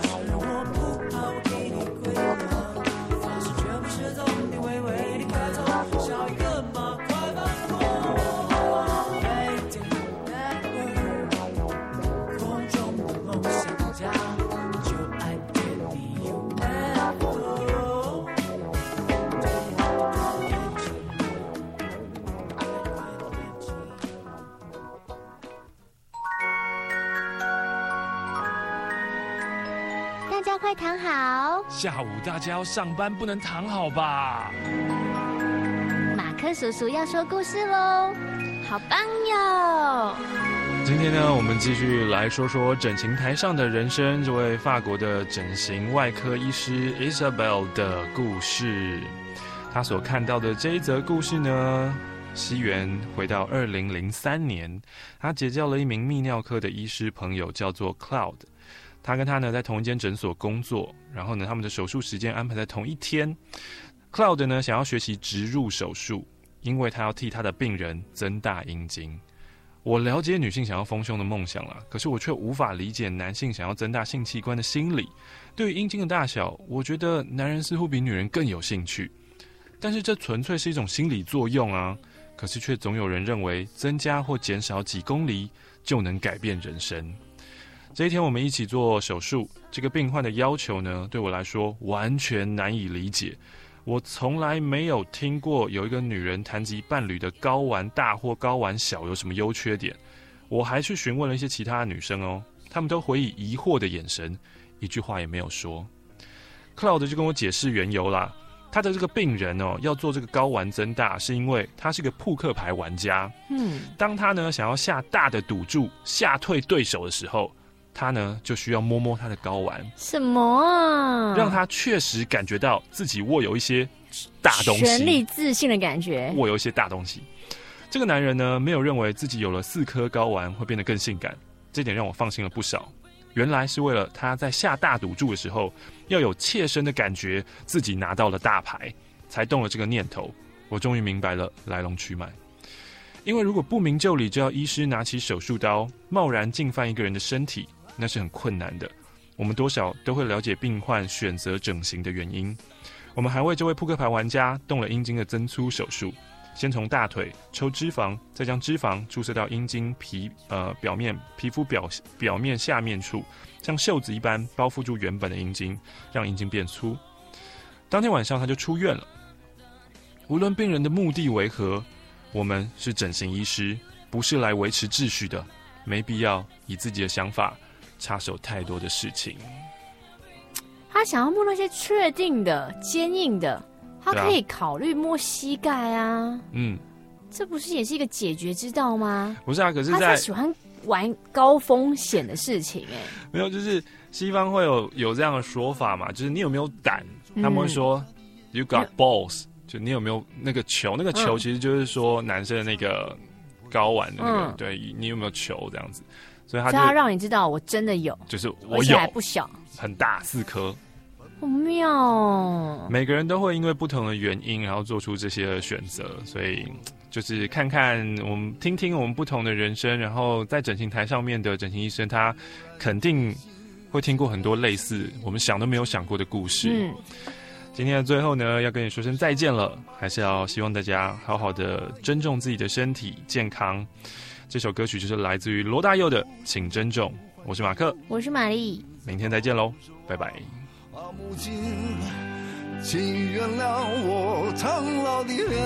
大家快躺好， 下午大家要上班，不能躺好吧？ 马克叔叔要说故事喽，好棒哟！ 今天呢，我们继续来说说整形台上的人生，这位法国的整形外科医师 Isabelle 的故事。他所看到的这一则故事呢，西元回到2003年，他结交了一名泌尿科的医师朋友，叫做 Cloud。他跟他呢在同一间诊所工作，然后呢他们的手术时间安排在同一天。Cloud 呢想要学习植入手术，因为他要替他的病人增大阴茎。我了解女性想要丰胸的梦想啦，可是我却无法理解男性想要增大性器官的心理。对于阴茎的大小，我觉得男人似乎比女人更有兴趣，但是这纯粹是一种心理作用啊。可是却总有人认为增加或减少几公厘就能改变人生。这一天我们一起做手术，这个病患的要求呢，对我来说完全难以理解。我从来没有听过有一个女人谈及伴侣的睾丸大或睾丸小有什么优缺点。我还去询问了一些其他的女生哦，她们都回以疑惑的眼神，一句话也没有说。Cloud 就跟我解释缘由啦，他的这个病人哦，要做这个睾丸增大，是因为他是个扑克牌玩家。当他呢想要下大的赌注吓退对手的时候，他呢就需要摸摸他的睾丸， 什么啊？ 让他确实感觉到自己握有一些大东西， 全力自信的感觉， 握有一些大东西。这个男人呢，没有认为自己有了4颗睾丸会变得更性感，这点让我放心了不少。原来是为了他在下大赌注的时候，要有切身的感觉自己拿到了大牌，才动了这个念头。我终于明白了来龙去脉。因为如果不明就里就要医师拿起手术刀，贸然进犯一个人的身体，那是很困难的。我们多少都会了解病患选择整形的原因。我们还为这位扑克牌玩家动了阴茎的增粗手术，先从大腿抽脂肪，再将脂肪注射到阴茎皮肤表面下面处，像袖子一般包覆住原本的阴茎，让阴茎变粗。当天晚上他就出院了。无论病人的目的为何，我们是整形医师，不是来维持秩序的，没必要以自己的想法插手太多的事情。 他想要摸那些确定的、坚硬的，他可以考虑摸膝盖啊。这不是也是一个解决之道吗？ 不是啊，可是他喜欢玩高风险的事情哎。 没有，就是西方会有这样的说法嘛，就是你有没有胆？他们会说 You got balls。就你有没有那个球？那个球其实就是说男生的那个睾丸的那个，对，你有没有球这样子？所以他要让你知道我真的有， 就是我有， 而且还不小， 很大4颗， 好妙哦。 每个人都会因为不同的原因，然后做出这些选择，所以就是看看我们听听我们不同的人生，然后在整形台上面的整形医生，他肯定会听过很多类似我们想都没有想过的故事。今天的最后呢，要跟你说声再见了，还是要希望大家好好的珍重自己的身体健康。这首歌曲就是来自于罗大佑的《请珍重》。我是马克， 我是玛丽， 明天再见喽，拜拜。 母亲，请原谅我苍老的脸，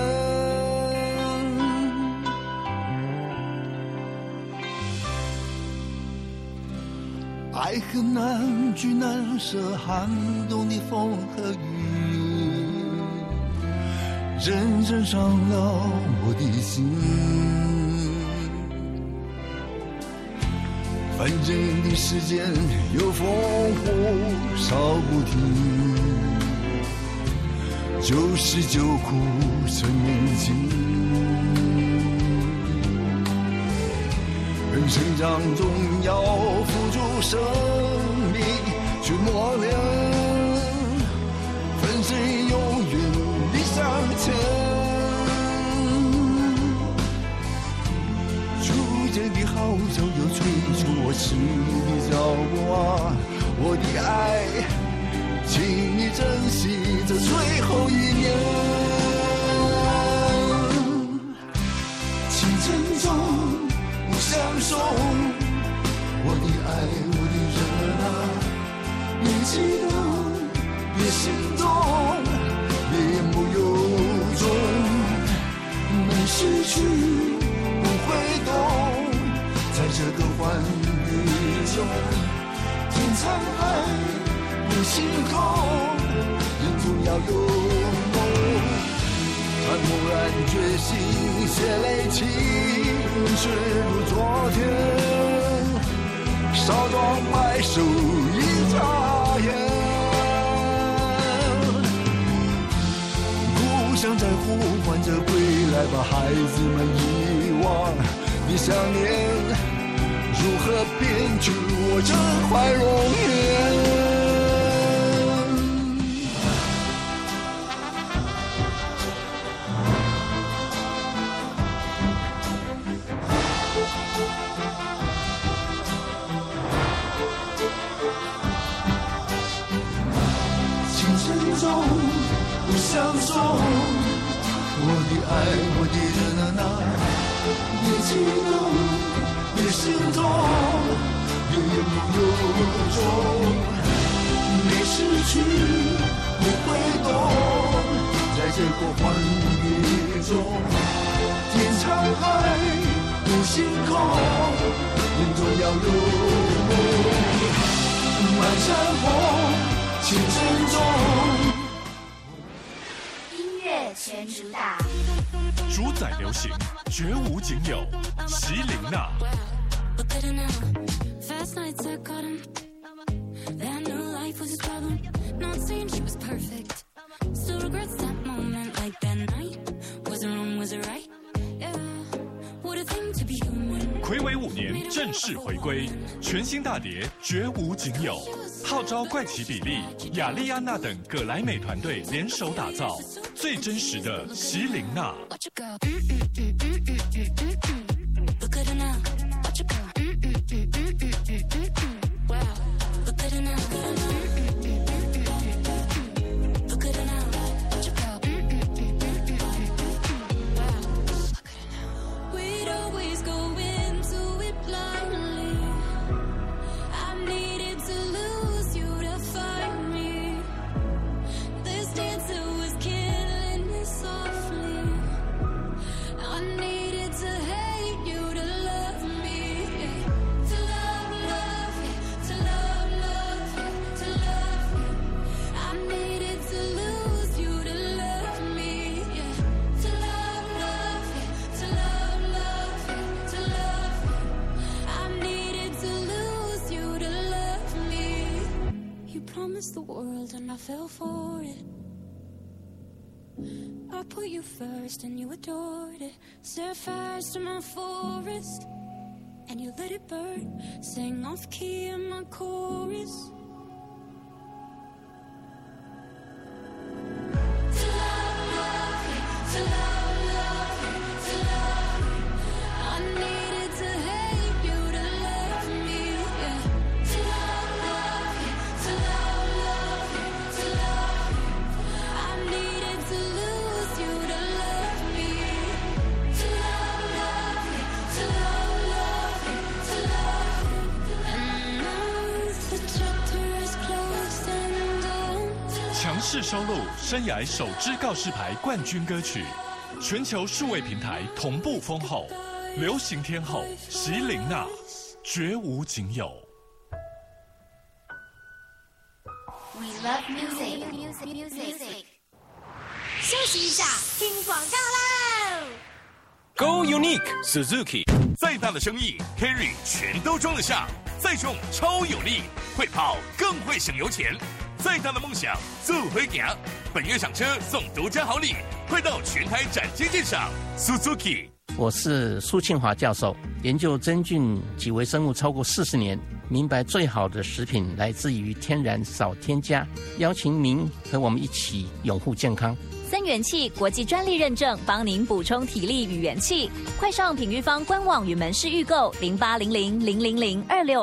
爱恨难聚难舍，寒冬的风和雨，认真伤了我的心。反正的时间有烽火烧不停，旧事旧苦成年轻。人成长中要付出生命去磨练，粉身永远的向前。初见的号角又吹出我心里的我，我的爱，请你珍惜这最后1年。清晨中不相送，我的爱，我的人啊，别激动，别心动，别言不由衷。没失去不会懂，在这个欢愉中，天苍海不星空，人总要有梦。他蓦然觉醒，血泪情事如昨天，少壮白首一眨眼。故乡在呼唤着归来吧，孩子们遗忘你想念，如何编织我这块容颜？清晨中不相送，我的爱，我的人啊，别激动，别心痛，别言不由衷。没失去不会懂，在这个欢愉中，天苍海不星空，人总要有梦。满山红，清晨中。 全主打， 主宰流行，绝无仅有。席琳娜。睽违5年正式回归，全新大碟绝无仅有，号召怪奇比利、雅丽安娜等葛莱美团队联手打造最真实的席琳娜。 The world and I fell for it. I put you first and you adored it. Set fires to my forest and you let it burn. Sang off key in my chorus. To love, love you, to love, love you, to love you. I needed to hate you to love me, yeah. To love, love you, to love, love you, to love you. I needed to lose you to love me. To love, love you, to love, love you, to love you. And now the chapter is closed and done. 强势收录生涯首支告示牌冠军歌曲，全球数位平台同步封后，流行天后席琳娜，绝无仅有。 We love music. 休息一下，听广告喽。 Go Unique Suzuki， 再大的生意 Carry 全都装得下，再重超有力，会跑更会省油钱。再大的梦想做回行，本月赏车送独家好礼，快到全台展间鉴赏 Suzuki。 我是苏庆华教授，研究真菌及微生物超过40年，明白最好的食品来自于天然少添加，邀请您和我们一起拥护健康。 森元气国际专利认证，帮您补充体力与元气。快上品育方官网与门市预购0800000026。